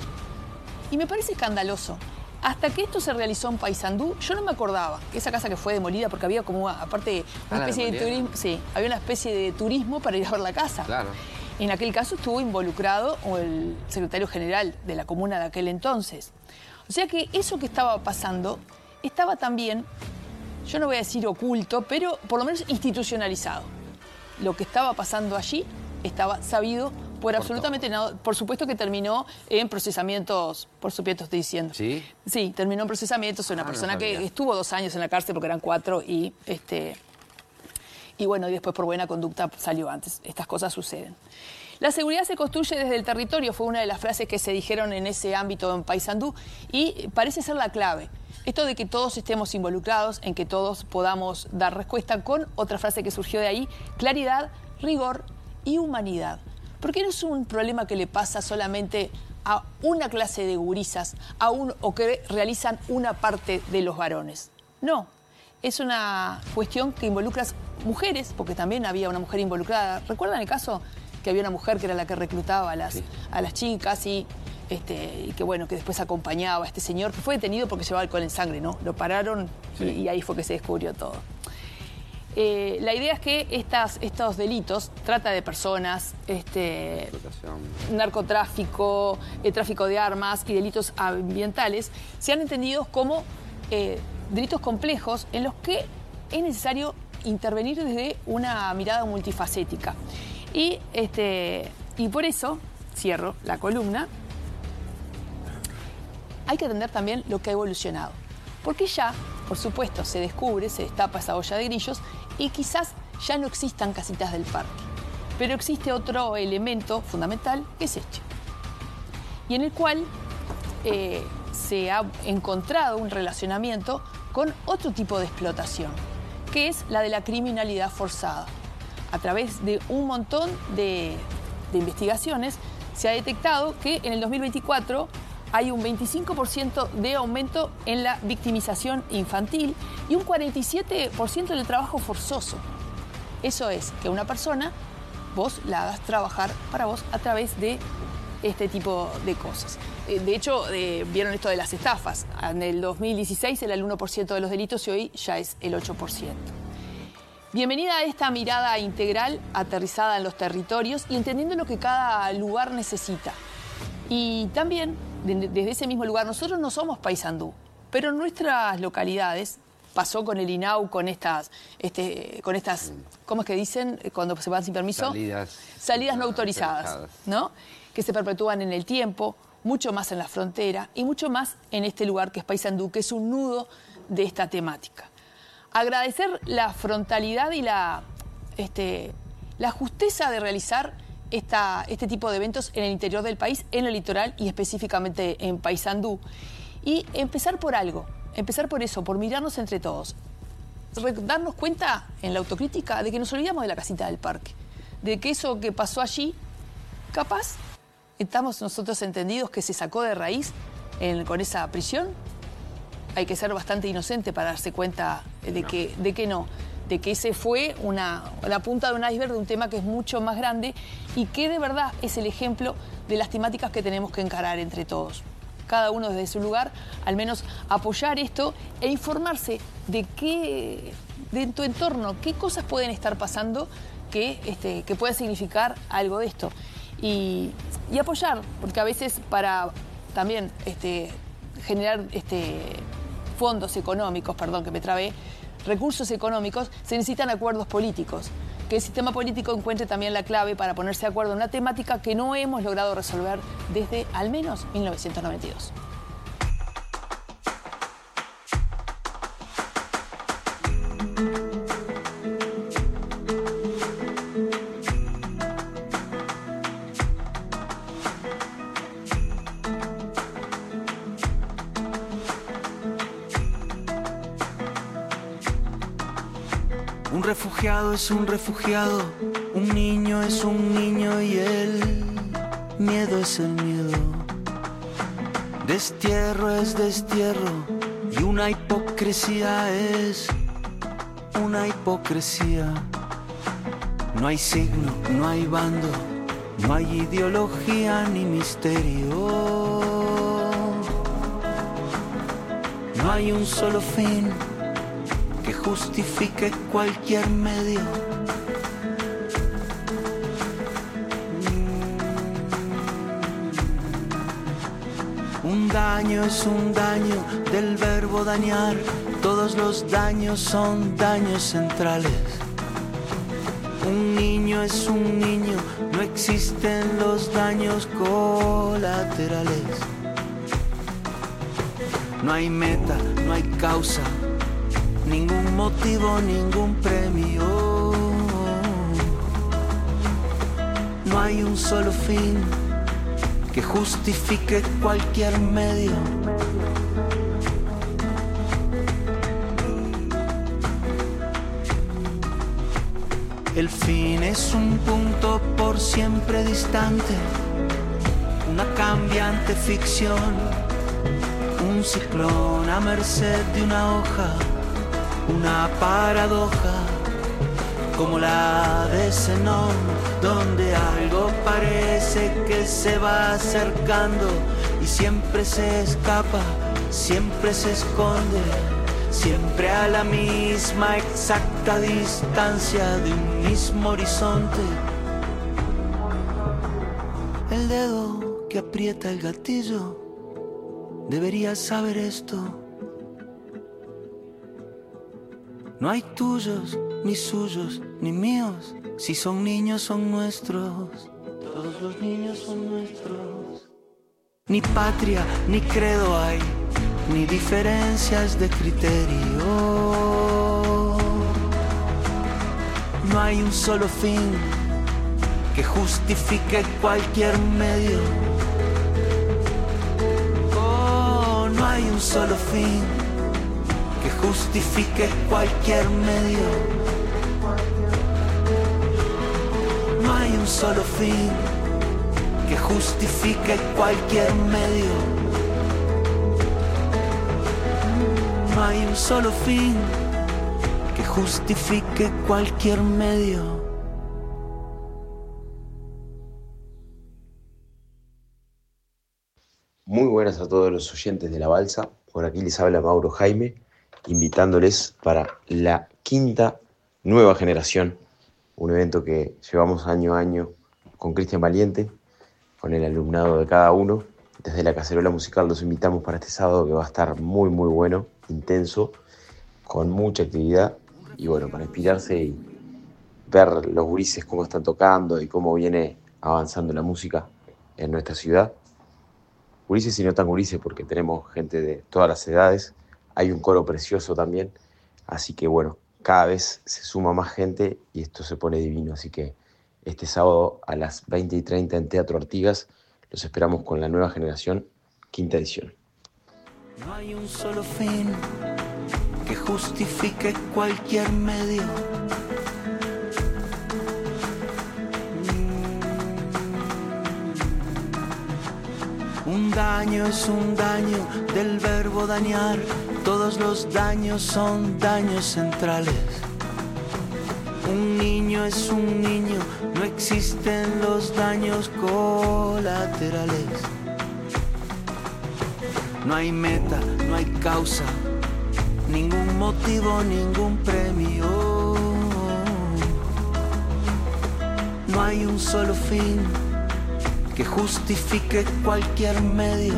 Y me parece escandaloso. Hasta que esto se realizó en Paysandú, yo no me acordaba que esa casa que fue demolida, porque había como, aparte, una especie de turismo, sí, había una especie de turismo para ir a ver la casa. Claro. En aquel caso estuvo involucrado el secretario general de la comuna de aquel entonces. O sea que eso que estaba pasando estaba también, yo no voy a decir oculto, pero por lo menos institucionalizado. Lo que estaba pasando allí estaba sabido por absolutamente nada. Por supuesto que terminó en procesamientos, por supuesto estoy diciendo. ¿Sí? Sí, terminó en procesamientos. Una persona que estuvo 2 años en la cárcel porque eran 4 y bueno, y después por buena conducta salió antes. Estas cosas suceden. La seguridad se construye desde el territorio, fue una de las frases que se dijeron en ese ámbito en Paysandú y parece ser la clave. Esto de que todos estemos involucrados, en que todos podamos dar respuesta con otra frase que surgió de ahí, claridad, rigor y humanidad. Porque no es un problema que le pasa solamente a una clase de gurisas, o que realizan una parte de los varones. No, es una cuestión que involucra mujeres, porque también había una mujer involucrada. ¿Recuerdan el caso que había una mujer que era la que reclutaba a las chicas y que bueno, que después acompañaba a este señor que fue detenido porque llevaba alcohol en sangre, ¿no? Lo pararon y ahí fue que se descubrió todo. La idea es que estos delitos, trata de personas, narcotráfico, tráfico de armas y delitos ambientales, sean entendidos como delitos complejos en los que es necesario intervenir desde una mirada multifacética. Y por eso, cierro la columna, hay que atender también lo que ha evolucionado. Porque ya, por supuesto, se descubre, se destapa esa olla de grillos y quizás ya no existan casitas del parque. Pero existe otro elemento fundamental, que es este. Y en el cual se ha encontrado un relacionamiento con otro tipo de explotación, que es la de la criminalidad forzada. A través de un montón de investigaciones se ha detectado que en el 2024 hay un 25% de aumento en la victimización infantil y un 47% en el trabajo forzoso. Eso es, que una persona, vos la hagas trabajar para vos a través de este tipo de cosas. De hecho, vieron esto de las estafas. En el 2016 era el 1% de los delitos y hoy ya es el 8%. Bienvenida a esta mirada integral, aterrizada en los territorios y entendiendo lo que cada lugar necesita. Y también, desde ese mismo lugar, nosotros no somos Paysandú, pero en nuestras localidades, pasó con el INAU, con estas, ¿cómo es que dicen? Cuando se van sin permiso. Salidas no autorizadas, ¿no? Que se perpetúan en el tiempo, mucho más en la frontera y mucho más en este lugar que es Paysandú, que es un nudo de esta temática. Agradecer la frontalidad y la justeza de realizar este tipo de eventos en el interior del país, en el litoral y específicamente en Paysandú. Y empezar por algo, empezar por eso, por mirarnos entre todos. Darnos cuenta en la autocrítica de que nos olvidamos de la casita del parque, de que eso que pasó allí, capaz, estamos nosotros entendidos que se sacó de raíz con esa prisión. Hay que ser bastante inocente para darse cuenta de que no, de que ese fue la punta de un iceberg de un tema que es mucho más grande y que de verdad es el ejemplo de las temáticas que tenemos que encarar entre todos. Cada uno desde su lugar, al menos apoyar esto e informarse de en tu entorno, qué cosas pueden estar pasando que pueda significar algo de esto. Y apoyar, porque a veces para también generar fondos económicos, perdón que me trabé, recursos económicos, se necesitan acuerdos políticos. Que el sistema político encuentre también la clave para ponerse de acuerdo en una temática que no hemos logrado resolver desde al menos 1992. Un refugiado es un refugiado, un niño es un niño y el miedo es el miedo. Destierro es destierro y una hipocresía es una hipocresía. No hay signo, no hay bando, no hay ideología ni misterio. No hay un solo fin que justifique cualquier medio. Un daño es un daño del verbo dañar. Todos los daños son daños centrales. Un niño es un niño, no existen los daños colaterales. No hay meta, no hay causa, ningún motivo, ningún premio. No hay un solo fin que justifique cualquier medio. El fin es un punto por siempre distante, una cambiante ficción, un ciclón a merced de una hoja, una paradoja como la de Zenón, donde algo parece que se va acercando y siempre se escapa, siempre se esconde, siempre a la misma exacta distancia de un mismo horizonte. El dedo que aprieta el gatillo debería saber esto. No hay tuyos, ni suyos, ni míos. Si son niños, son nuestros. Todos los niños son nuestros. Ni patria, ni credo hay, ni diferencias de criterio. No hay un solo fin que justifique cualquier medio. Oh, no hay un solo fin que justifique cualquier medio. No hay un solo fin que justifique cualquier medio. No hay un solo fin que justifique cualquier medio. Muy buenas a todos los oyentes de La Balsa. Por aquí les habla Mauro Jaime, invitándoles para la quinta nueva generación, un evento que llevamos año a año con Cristian Valiente, con el alumnado de cada uno. Desde la Cacerola Musical los invitamos para este sábado, que va a estar muy muy bueno, intenso, con mucha actividad, y bueno, para inspirarse y ver los gurises cómo están tocando y cómo viene avanzando la música en nuestra ciudad. Gurises y no tan gurises, porque tenemos gente de todas las edades. Hay un coro precioso también, así que bueno, cada vez se suma más gente y esto se pone divino. Así que este sábado a las 20:30 en Teatro Artigas los esperamos con la nueva generación, quinta edición. No hay un solo fin que justifique cualquier medio. Un daño es un daño del verbo dañar. Todos los daños son daños centrales. Un niño es un niño, no existen los daños colaterales. No hay meta, no hay causa, ningún motivo, ningún premio. No hay un solo fin que justifique cualquier medio.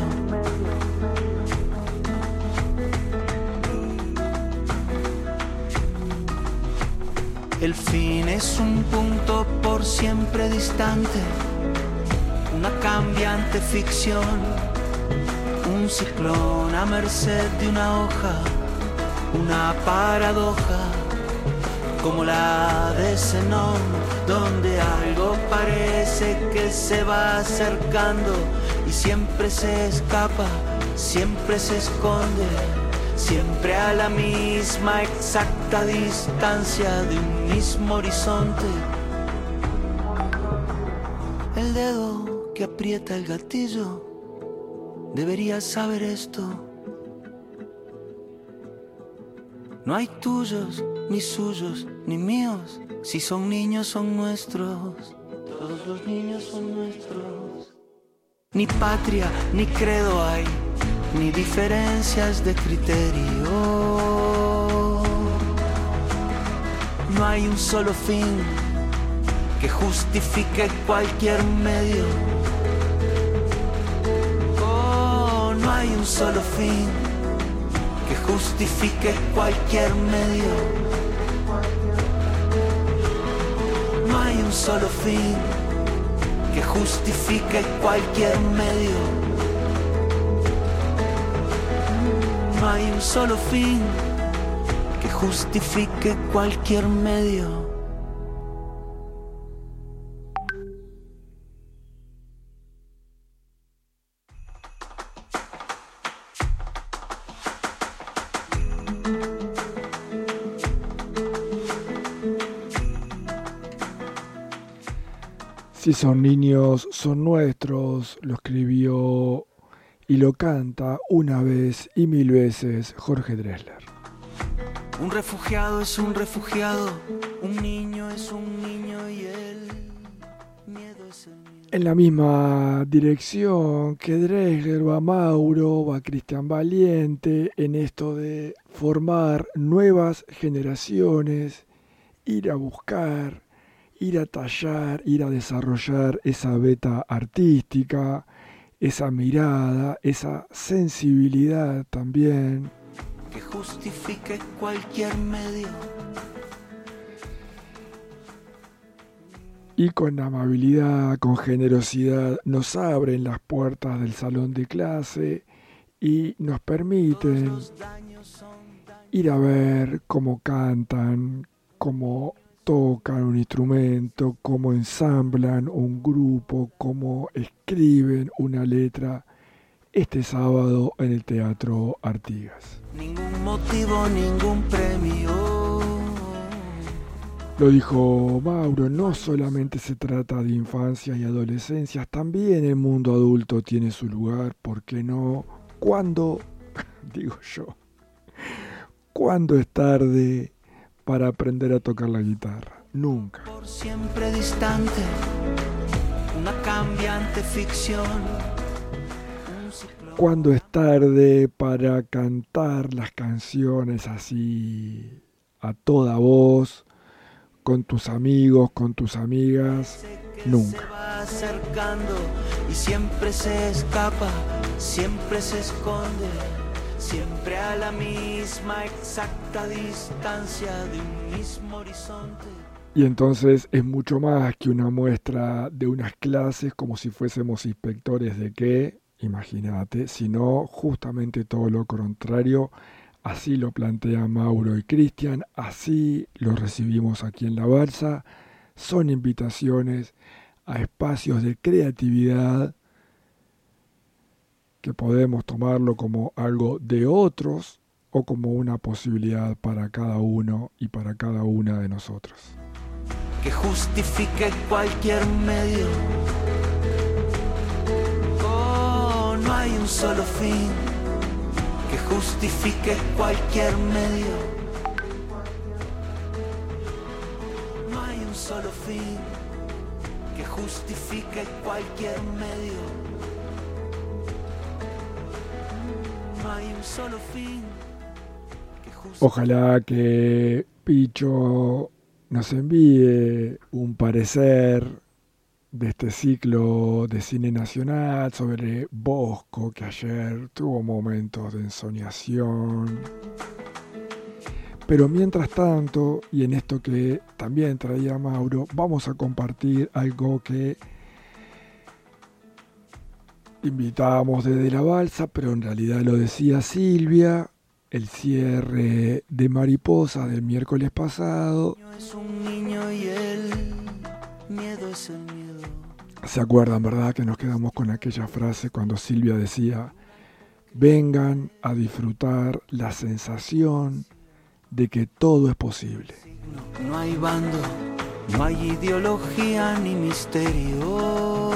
El fin es un punto por siempre distante, una cambiante ficción, un ciclón a merced de una hoja, una paradoja como la de Zenón, donde algo parece que se va acercando y siempre se escapa, siempre se esconde, siempre a la misma exacta distancia de un mismo horizonte. El dedo que aprieta el gatillo debería saber esto. No hay tuyos, ni suyos, ni míos. Si son niños, son nuestros. Todos los niños son nuestros. Ni patria, ni credo hay, ni diferencias de criterio. No hay un solo fin que justifique cualquier medio. Oh, no hay un solo fin que justifique cualquier medio. No hay un solo fin que justifique cualquier medio. No hay un solo fin que justifique cualquier medio. Si son niños, son nuestros, lo escribió y lo canta una vez y mil veces Jorge Drexler. Un refugiado es un refugiado, un niño es un niño y el miedo es el miedo. En la misma dirección que Drexler va Mauro, va Cristian Valiente, en esto de formar nuevas generaciones, ir a buscar, ir a tallar, ir a desarrollar esa beta artística, esa mirada, esa sensibilidad también. Que justifique cualquier medio. Y con amabilidad, con generosidad, nos abren las puertas del salón de clase y nos permiten ir a ver cómo cantan, cómo tocan un instrumento, cómo ensamblan un grupo, cómo escriben una letra este sábado en el Teatro Artigas. Ningún motivo, ningún premio. Lo dijo Mauro, no solamente se trata de infancias y adolescencias, también el mundo adulto tiene su lugar, ¿por qué no? ¿Cuándo, digo yo, cuándo es tarde para aprender a tocar la guitarra? Nunca. Por siempre distante, una cambiante ficción. ¿Cuándo es tarde para cantar las canciones así a toda voz, con tus amigos, con tus amigas? Nunca. Se va acercando y siempre se escapa, siempre se esconde, siempre a la misma exacta distancia de un mismo horizonte. Y entonces es mucho más que una muestra de unas clases como si fuésemos inspectores de qué, imagínate, sino justamente todo lo contrario. Así lo plantean Mauro y Cristian, así lo recibimos aquí en La Balsa. Son invitaciones a espacios de creatividad que podemos tomarlo como algo de otros o como una posibilidad para cada uno y para cada una de nosotros. Que justifique cualquier medio. Oh, no hay un solo fin que justifique cualquier medio. No hay un solo fin que justifique cualquier medio. No hay un solo fin que justifique. Ojalá que Picho nos envíe un parecer de este ciclo de cine nacional sobre Bosco, que ayer tuvo momentos de ensoñación. Pero mientras tanto, y en esto que también traía Mauro, vamos a compartir algo que invitábamos desde La Balsa, pero en realidad lo decía Silvia, el cierre de Mariposa del miércoles pasado. Es un niño y el miedo es el miedo. ¿Se acuerdan, verdad, que nos quedamos con aquella frase cuando Silvia decía Vengan a disfrutar la sensación de que todo es posible. No hay bando, no hay ideología ni misterio.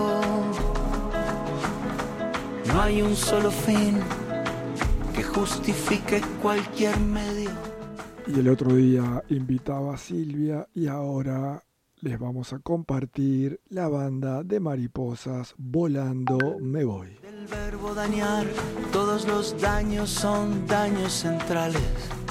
No hay un solo fin que justifique cualquier medio. Y el otro día invitaba a Silvia y ahora les vamos a compartir la banda de Mariposas Volando Me Voy. El verbo dañar, todos los daños son daños centrales.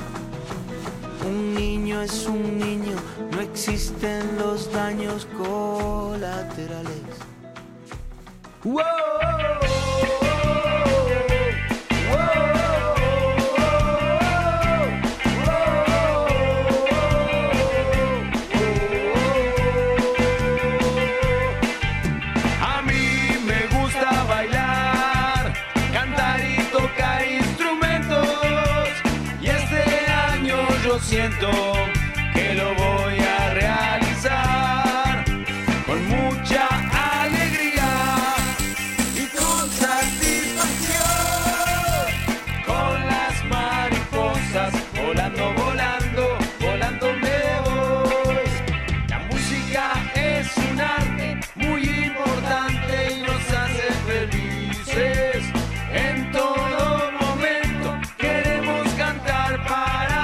Un niño es un niño, no existen los daños colaterales. ¡Wow! Siento que lo voy a realizar con mucha alegría y con satisfacción, con las mariposas volando, volando, volando me voy. La música es un arte muy importante y nos hace felices en todo momento. Queremos cantar para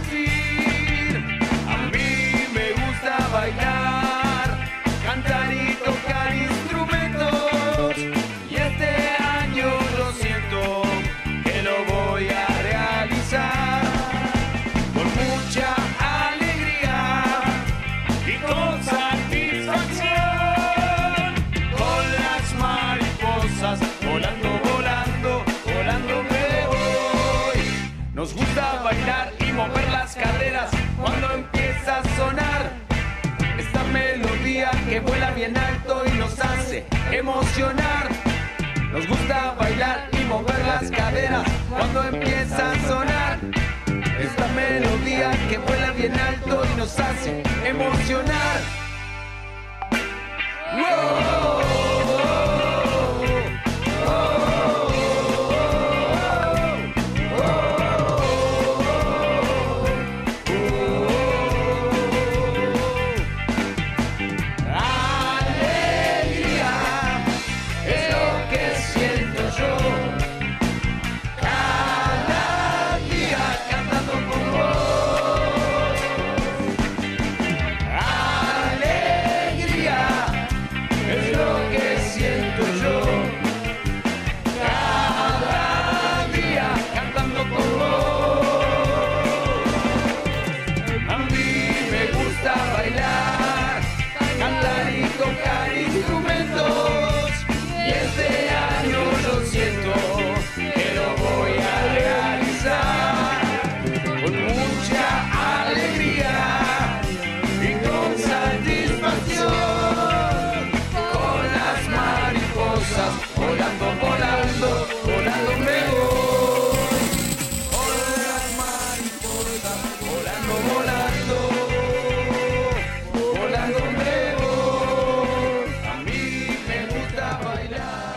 bailar, cantar y tocar instrumentos, y este año lo siento que lo voy a realizar con mucha alegría y con satisfacción, con las mariposas volando, volando, volando me voy. Nos gusta bailar y mover las caderas cuando empieza a sonar esta melodía que vuela bien alto y nos hace emocionar. Nos gusta bailar y mover las caderas cuando empieza a sonar esta melodía que vuela bien alto y nos hace emocionar. ¡Wow! Volando, volando, volando me voy. Con las mariposas, volando, volando, volando me voy. A mí me gusta bailar.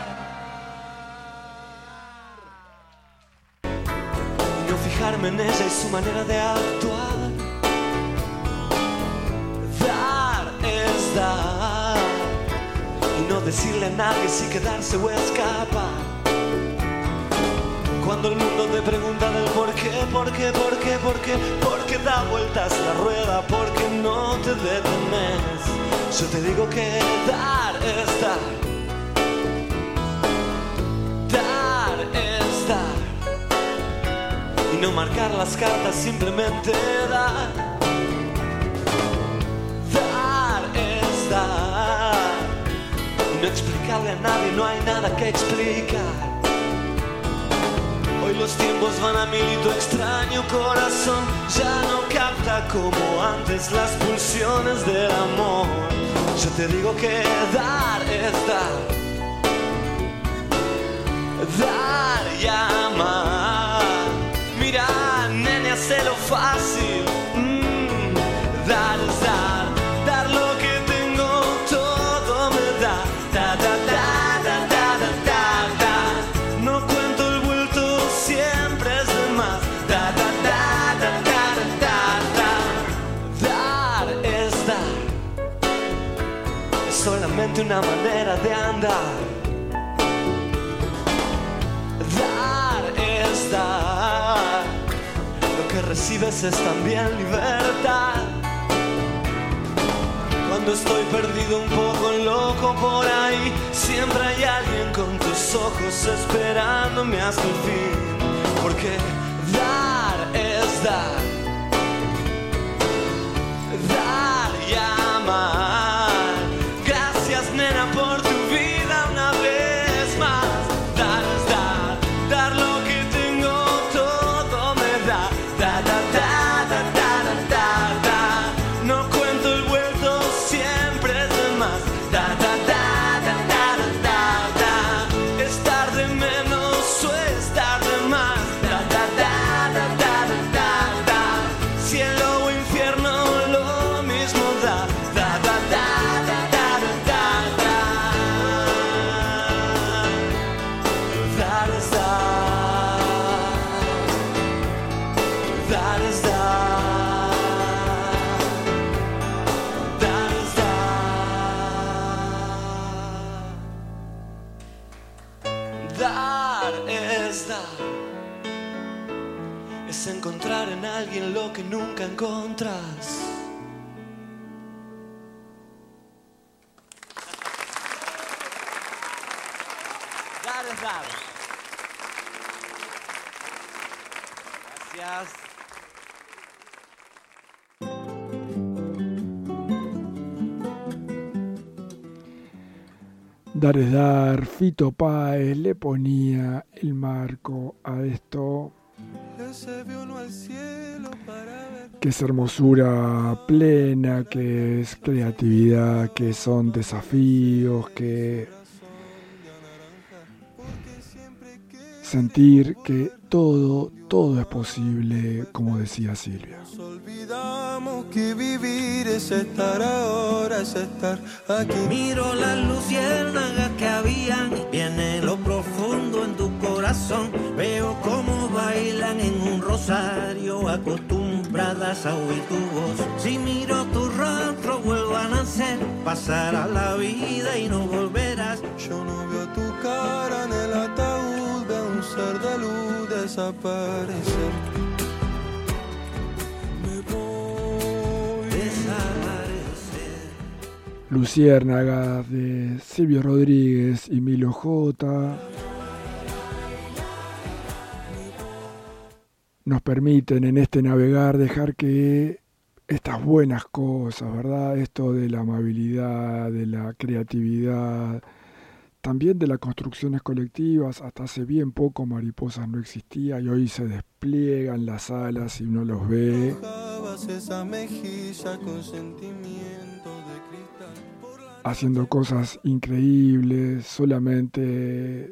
No fijarme en ella y su manera de actuar. Dar es dar. No decirle a nadie si quedarse o escapar. Cuando el mundo te pregunta del por qué, por qué, por qué, por qué, porque da vueltas la rueda, porque no te detenes. Yo te digo que dar es dar. Dar es dar. Y no marcar las cartas, simplemente dar. Dar es dar. No explicarle a nadie, no hay nada que explicar. Hoy los tiempos van a mil y tu extraño corazón ya no capta como antes las pulsiones del amor. Yo te digo que dar es dar. Dar y amar. Mira, nene, hazlo fácil. Dar es dar. Dar lo que tengo, todo me da. Da, da, da, da, da, da, da, da. No cuento el vuelo solamente una manera de andar. Dar es dar, lo que recibes es también libertad. Cuando estoy perdido un poco loco por ahí, siempre hay alguien con tus ojos esperándome hasta el fin. Porque dar es dar, dar y amar. Gracias, nena, por tu vida una vez más. Dar es dar, dar lo que tengo, todo me da. Da, da, da, da, da, da, da, da. No cuento el vuelto, siempre es de más. Da, da, da, da, da, da, da, da. Estar de menos o estar de más. Da, da, da, da, da, da, da, da. Cielo o infierno, lo mismo da. Da, da, da, da, da, da, da, da. Dar es dar. Dar es dar. Dar es dar. Dar es dar. Es encontrar en alguien lo que nunca encontras. Dar es dar. Gracias. Dar es dar, Fito Páez le ponía el marco a esto, que es hermosura plena, que es creatividad, que son desafíos, que sentir que todo es posible, como decía Silvia. Olvidamos que vivir es estar ahora, es estar aquí. Miro las luciérnagas que habían bien en lo profundo en tu corazón. Veo cómo bailan en un rosario, acostumbradas a oír tu voz. Si miro tu rostro vuelvo a nacer, pasará la vida y no volverás. Yo no veo tu cara en el ataúd, veo un ser de luz desaparecer. Luciérnaga de Silvio Rodríguez y Milo J. Nos permiten en este navegar dejar que estas buenas cosas, ¿verdad? Esto de la amabilidad, de la creatividad, también de las construcciones colectivas. Hasta hace bien poco Mariposas no existía y hoy se despliegan las alas y uno los ve. Esa mejilla con sentimiento de cristal. Haciendo cosas increíbles, solamente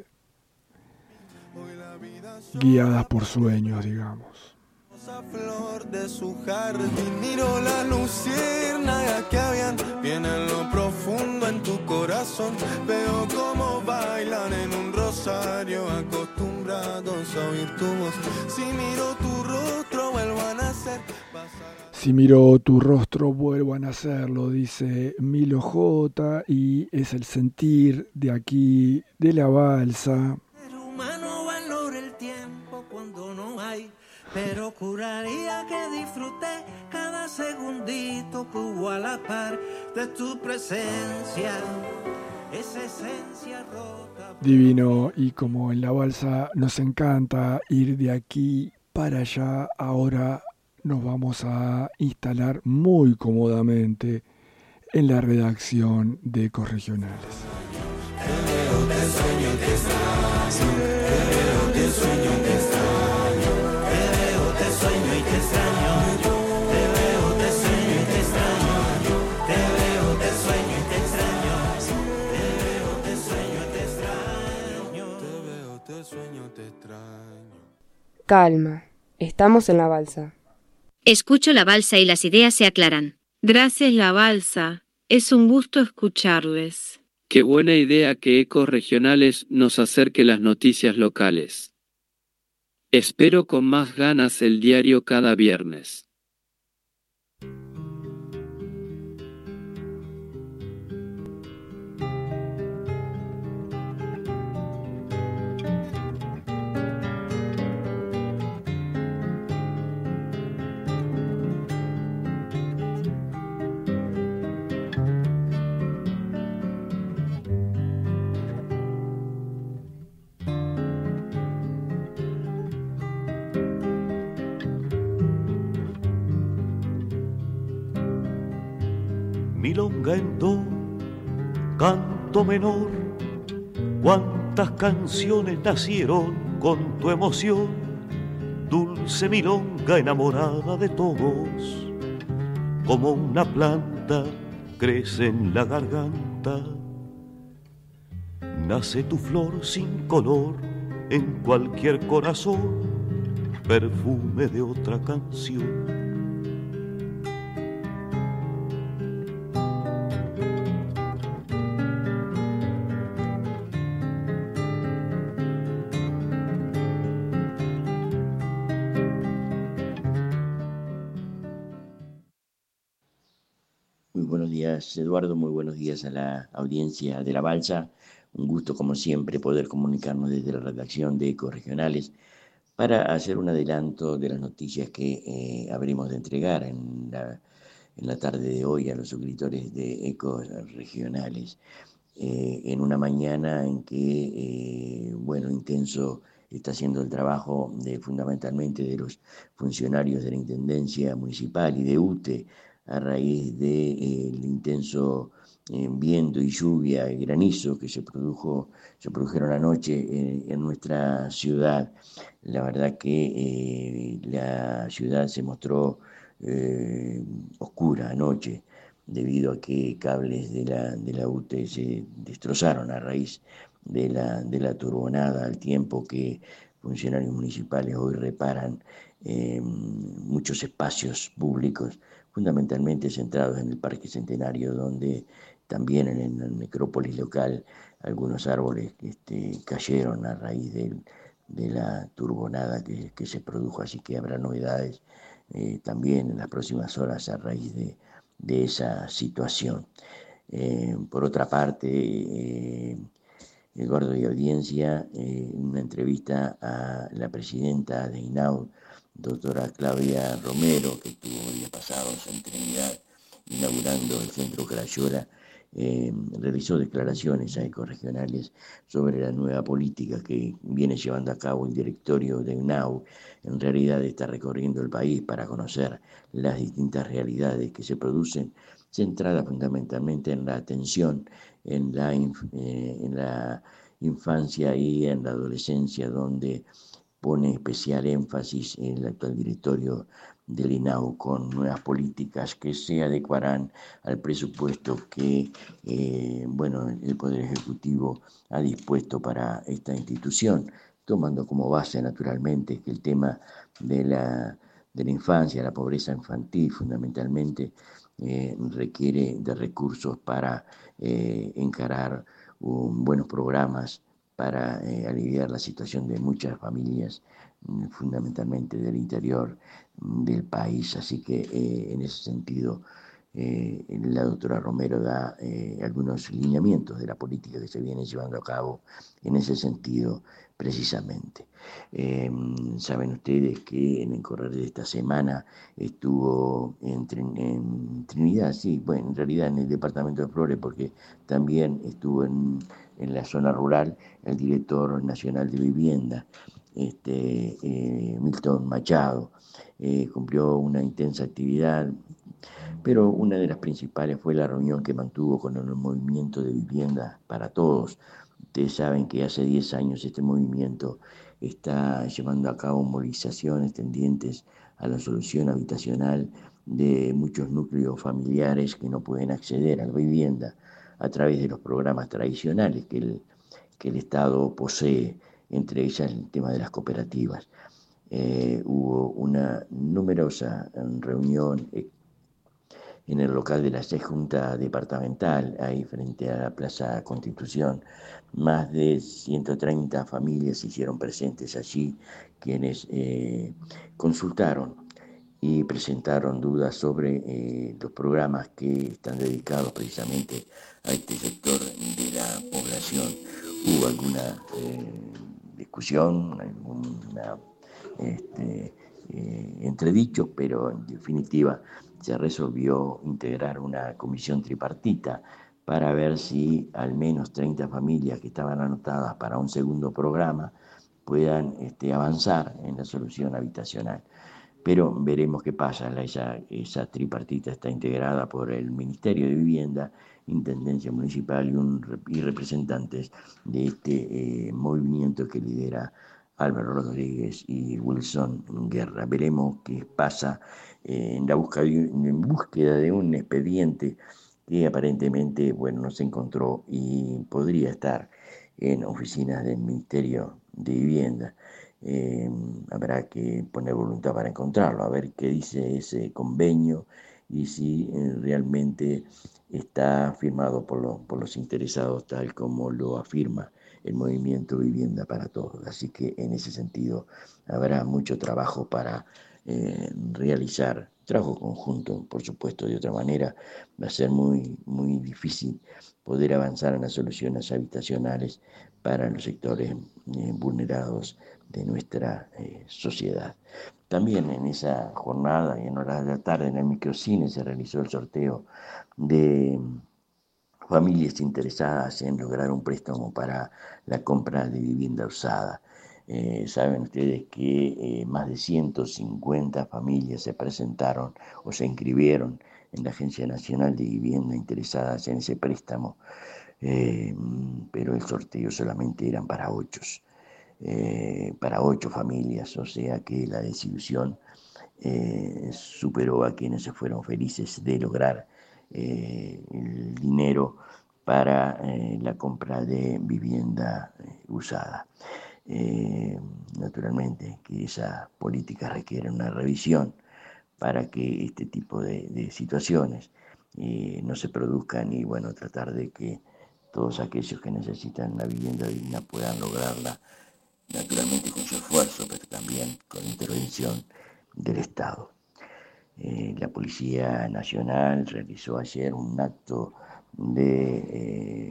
guiadas por sueños, digamos. Esa flor de su jardín, miro la luciérnaga que habían bien en lo profundo en tu corazón. Veo cómo bailan en un rosario, acostumbrados a oír tu voz. Si miro tu rostro vuelvo a nacer. Si miro tu rostro vuelvo a nacer, lo dice Milo J. Y es el sentir de aquí, de la balsa. El humano valora el tiempo cuando no hay, pero juraría que disfruté cada segundito que hubo a la par de tu presencia, esa esencia rota. Divino, y como en la balsa nos encanta ir de aquí para allá, ahora nos vamos a instalar muy cómodamente en la redacción de Ecos Regionales. Te veo, te sueño y te extraño. Te veo, te sueño y te extraño. Te veo, te sueño y te extraño. Te veo, te sueño y te extraño. Te veo, te sueño y te extraño. Te veo, te sueño y te extraño. Te veo, te sueño y te extraño. Calma, estamos en la balsa. Escucho la balsa y las ideas se aclaran. Gracias, la balsa. Es un gusto escucharles. Qué buena idea que Ecos Regionales nos acerque las noticias locales. Espero con más ganas el diario cada viernes. milonga en do, canto menor. Cuántas canciones nacieron con tu emoción, dulce milonga enamorada de todos. Como una planta crece en la garganta, nace tu flor sin color en cualquier corazón, perfume de otra canción. Eduardo, muy buenos días a la audiencia de La Balsa. Un gusto, como siempre, poder comunicarnos desde la redacción de Ecos Regionales para hacer un adelanto de las noticias que habremos de entregar en la tarde de hoy a los suscriptores de Ecos Regionales. En una mañana en que, Intenso está haciendo el trabajo fundamentalmente de los funcionarios de la Intendencia Municipal y de UTE, a raíz del intenso viento y lluvia y granizo que se produjeron anoche en nuestra ciudad. La verdad que la ciudad se mostró oscura anoche debido a que cables de la UTE se destrozaron a raíz de la turbonada, al tiempo que funcionarios municipales hoy reparan muchos espacios públicos, fundamentalmente centrados en el Parque Centenario, donde también en la necrópolis local algunos árboles cayeron a raíz de la turbonada que se produjo, así que habrá novedades también en las próximas horas a raíz de esa situación. Por otra parte, Eduardo y audiencia, una entrevista a la presidenta de INAU, doctora Claudia Romero, que estuvo días pasados en Trinidad inaugurando el Centro Crayola, realizó declaraciones a Ecos Regionales sobre la nueva política que viene llevando a cabo el directorio de INAU. En realidad está recorriendo el país para conocer las distintas realidades que se producen, centradas fundamentalmente en la atención en la infancia y en la adolescencia, donde pone especial énfasis en el actual directorio del INAU con nuevas políticas que se adecuarán al presupuesto que el Poder Ejecutivo ha dispuesto para esta institución, tomando como base naturalmente que el tema de la infancia, la pobreza infantil fundamentalmente, requiere de recursos para encarar buenos programas para aliviar la situación de muchas familias, fundamentalmente del interior del país. Así que en ese sentido la doctora Romero da algunos lineamientos de la política que se viene llevando a cabo en ese sentido precisamente. Saben ustedes que en el correr de esta semana estuvo en Trinidad, sí, bueno, en realidad en el departamento de Flores, porque también estuvo en la zona rural el director nacional de vivienda, Milton Machado. Cumplió una intensa actividad, pero una de las principales fue la reunión que mantuvo con el movimiento de vivienda para todos. Ustedes saben que hace 10 años este movimiento está llevando a cabo movilizaciones tendientes a la solución habitacional de muchos núcleos familiares que no pueden acceder a la vivienda a través de los programas tradicionales que el Estado posee, entre ellas el tema de las cooperativas. Hubo una numerosa reunión en el local de la Junta Departamental, ahí frente a la Plaza Constitución. Más de 130 familias se hicieron presentes allí, quienes consultaron y presentaron dudas sobre los programas que están dedicados precisamente a este sector de la población. Hubo alguna discusión, alguna entredichos, pero en definitiva se resolvió integrar una comisión tripartita para ver si al menos 30 familias que estaban anotadas para un segundo programa puedan avanzar en la solución habitacional. pero veremos qué pasa. Esa tripartita está integrada por el Ministerio de Vivienda, Intendencia Municipal y representantes de este movimiento que lidera Álvaro Rodríguez y Wilson Guerra. Veremos qué pasa en búsqueda de un expediente que aparentemente no se encontró y podría estar en oficinas del Ministerio de Vivienda. Habrá que poner voluntad para encontrarlo, a ver qué dice ese convenio y si realmente está firmado por los interesados tal como lo afirma el movimiento Vivienda para Todos. Así que en ese sentido habrá mucho trabajo para realizar, trabajo conjunto, por supuesto. De otra manera va a ser muy, muy difícil poder avanzar en las soluciones habitacionales para los sectores vulnerados de nuestra sociedad. También en esa jornada y en horas de la tarde en el microcine se realizó el sorteo de familias interesadas en lograr un préstamo para la compra de vivienda usada. Saben ustedes que más de 150 familias se presentaron o se inscribieron en la Agencia Nacional de Vivienda interesadas en ese préstamo, pero el sorteo solamente eran para 8 familias, o sea que la desilusión superó a quienes se fueron felices de lograr el dinero para la compra de vivienda usada. Naturalmente que esa política requiere una revisión para que este tipo de situaciones no se produzcan y tratar de que todos aquellos que necesitan una vivienda digna puedan lograrla, naturalmente con su esfuerzo, pero también con la intervención del Estado. La Policía Nacional realizó ayer un acto de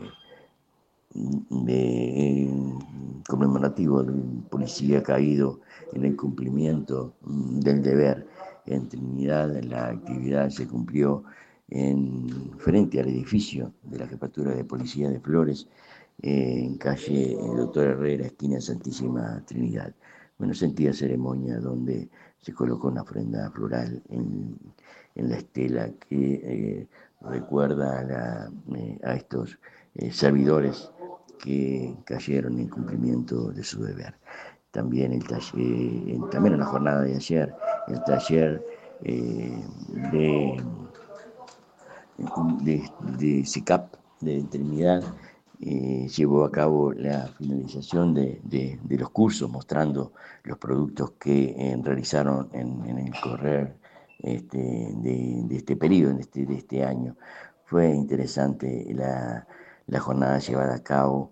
conmemorativo del policía caído en el cumplimiento del deber en Trinidad. La actividad se cumplió frente al edificio de la Jefatura de Policía de Flores, en calle Doctor Herrera, esquina Santísima Trinidad. Sentida ceremonia donde se colocó una ofrenda floral en la estela que recuerda a estos servidores que cayeron en cumplimiento de su deber. También también en la jornada de ayer, el taller de SICAP de Trinidad llevó a cabo la finalización de los cursos, mostrando los productos que realizaron en el correr de este periodo, de este año. Fue interesante la jornada llevada a cabo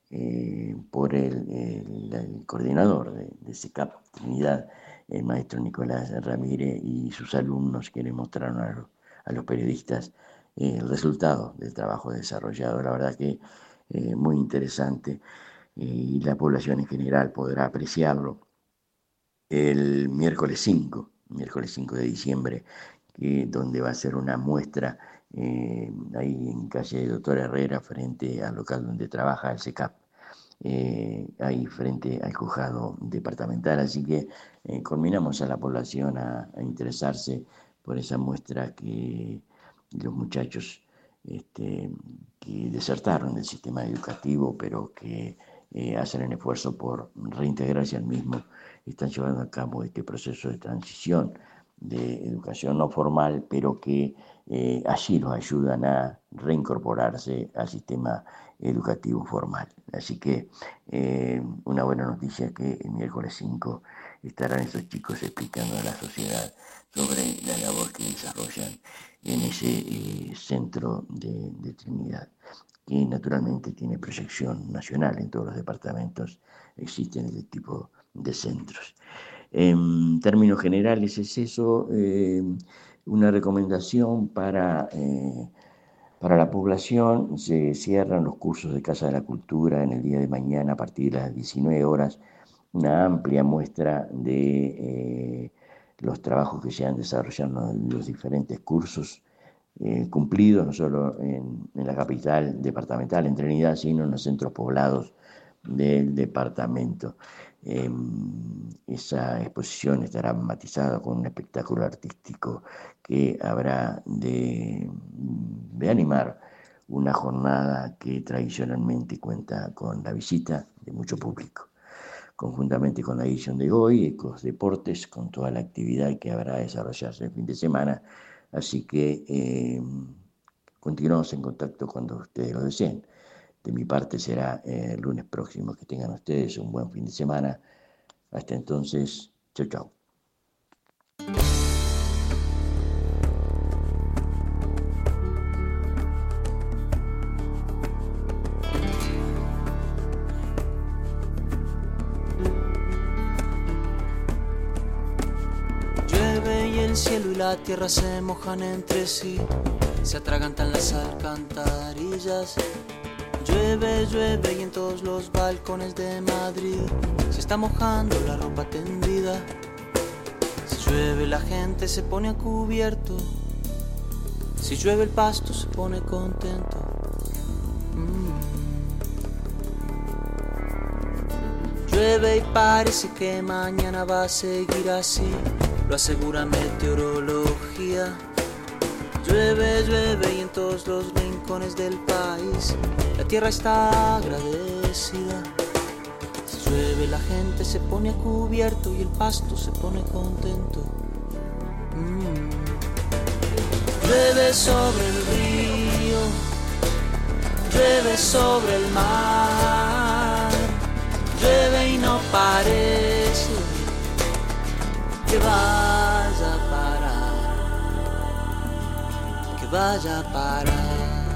por el coordinador de SICAP Trinidad, el maestro Nicolás Ramírez, y sus alumnos, que le mostraron a los periodistas el resultado del trabajo desarrollado. La verdad que muy interesante, y la población en general podrá apreciarlo el miércoles 5 de diciembre, donde va a ser una muestra ahí en calle Doctor Herrera, frente al local donde trabaja el SECAP, ahí frente al juzgado departamental. Así que conminamos a la población a interesarse por esa muestra que los muchachos que desertaron del sistema educativo, pero que hacen el esfuerzo por reintegrarse al mismo, están llevando a cabo este proceso de transición de educación no formal, pero que allí los ayudan a reincorporarse al sistema educativo formal. Así que una buena noticia que el miércoles 5 estarán esos chicos explicando a la sociedad sobre la labor que desarrollan en ese centro de Trinidad, que naturalmente tiene proyección nacional. En todos los departamentos existen este tipo de centros. En términos generales es eso, una recomendación para la población. Se cierran los cursos de Casa de la Cultura en el día de mañana a partir de las 19 horas, una amplia muestra de los trabajos que se han desarrollado en los diferentes cursos cumplidos, no solo en la capital departamental, en Trinidad, sino en los centros poblados del departamento. Esa exposición estará matizada con un espectáculo artístico que habrá de animar una jornada que tradicionalmente cuenta con la visita de mucho público, conjuntamente con la edición de hoy, Ecos Deportes, con toda la actividad que habrá de desarrollarse el fin de semana. Así que continuamos en contacto cuando ustedes lo deseen. De mi parte será el lunes próximo. Que tengan ustedes un buen fin de semana. Hasta entonces, chau, chau. Llueve y el cielo y la tierra se mojan entre sí, se atragantan las alcantarillas. Llueve, llueve y en todos los balcones de Madrid se está mojando la ropa tendida. Si llueve la gente se pone a cubierto, si llueve el pasto se pone contento. Llueve y parece que mañana va a seguir así, lo asegura meteorología. Llueve, llueve y en todos los rincones del país la tierra está agradecida. Si llueve la gente se pone a cubierto y el pasto se pone contento. Llueve sobre el río, llueve sobre el mar, llueve y no parece que vaya a parar, que vaya a parar.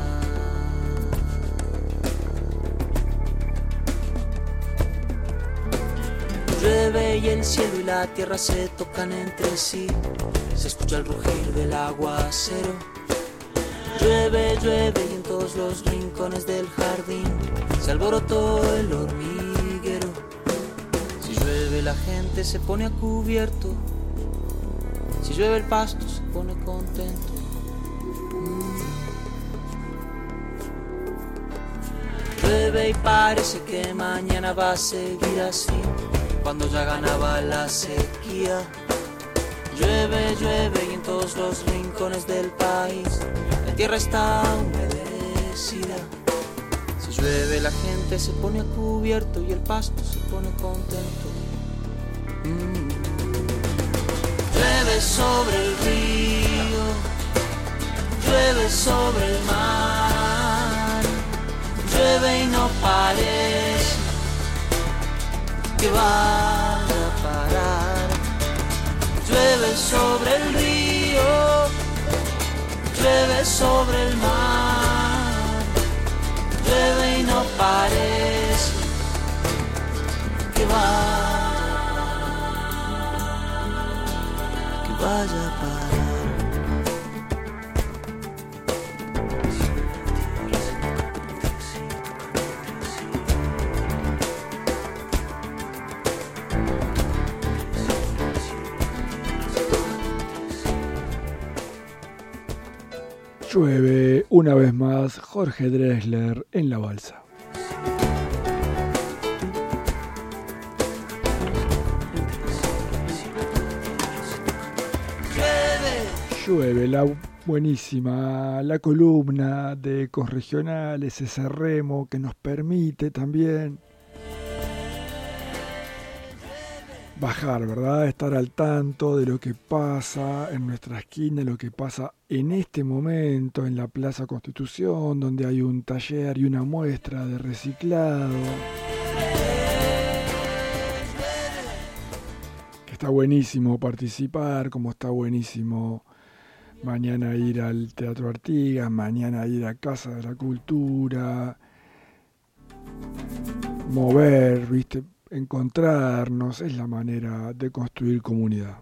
Llueve y el cielo y la tierra se tocan entre sí, se escucha el rugir del aguacero. Llueve, llueve y en todos los rincones del jardín se alborotó el hormiguero. Si llueve la gente se pone a cubierto, si llueve el pasto se pone contento. Llueve y parece que mañana va a seguir así, cuando ya ganaba la sequía. Llueve, llueve y en todos los rincones del país la tierra está humedecida. Si llueve la gente se pone a cubierto y el pasto se pone contento. Llueve sobre el río, llueve sobre el mar, llueve y no parece que vaya a parar. Llueve sobre el río, llueve sobre el mar, llueve y no parece que vaya a parar. Llueve una vez más Jorge Drexler en La Balsa. Llueve, la buenísima, la columna de Ecos Regionales, ese remo que nos permite también bajar, ¿verdad? Estar al tanto de lo que pasa en nuestra esquina, lo que pasa en este momento en la Plaza Constitución, donde hay un taller y una muestra de reciclado. Que está buenísimo participar, como está buenísimo mañana ir al Teatro Artigas, mañana ir a Casa de la Cultura, mover, ¿viste? Encontrarnos, es la manera de construir comunidad.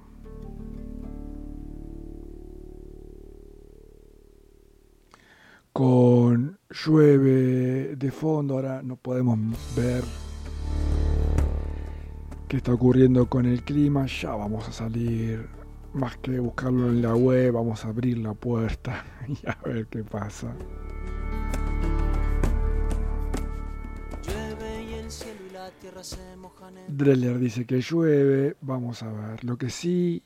Con llueve de fondo, ahora no podemos ver qué está ocurriendo con el clima, ya vamos a salir, más que buscarlo en la web, vamos a abrir la puerta y a ver qué pasa. Dreller dice que llueve. Vamos a ver. Lo que sí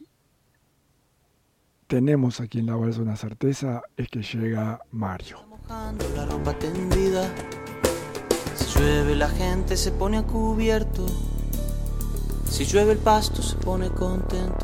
tenemos aquí en la balsa una certeza es que llega Mario. Mojando la ropa tendida. Si llueve la gente se pone a cubierto. Si llueve el pasto se pone contento.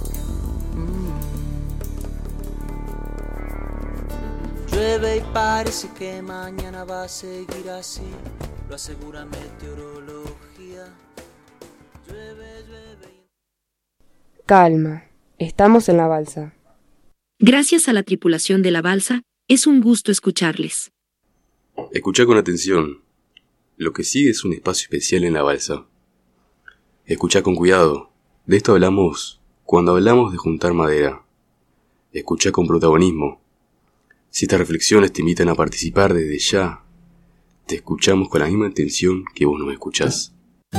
Llueve y parece que mañana va a seguir así. Lo asegura meteorología. Llueve, llueve. Calma, estamos en la balsa. Gracias a la tripulación de la balsa, es un gusto escucharles. Escucha con atención. Lo que sigue es un espacio especial en la balsa. Escucha con cuidado. De esto hablamos cuando hablamos de juntar madera. Escucha con protagonismo. Si estas reflexiones te invitan a participar desde ya, te escuchamos con la misma intención que vos nos escuchás.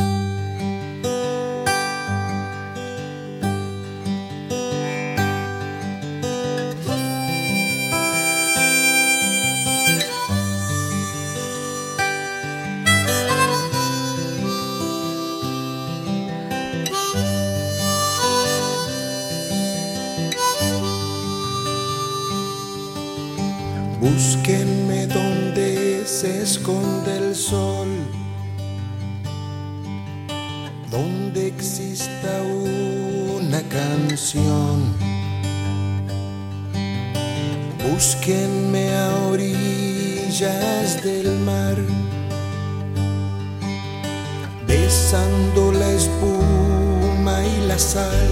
Búsquenme donde se esconde el sol, donde exista una canción. Búsquenme a orillas del mar, besando la espuma y la sal.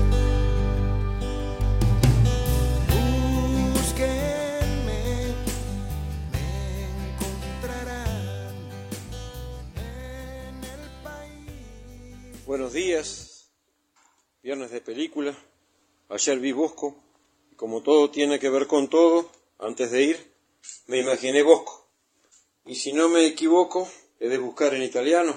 Buenos días, viernes de película. Ayer vi Bosco, y como todo tiene que ver con todo, antes de ir, me imaginé Bosco. Y si no me equivoco, he de buscar en italiano.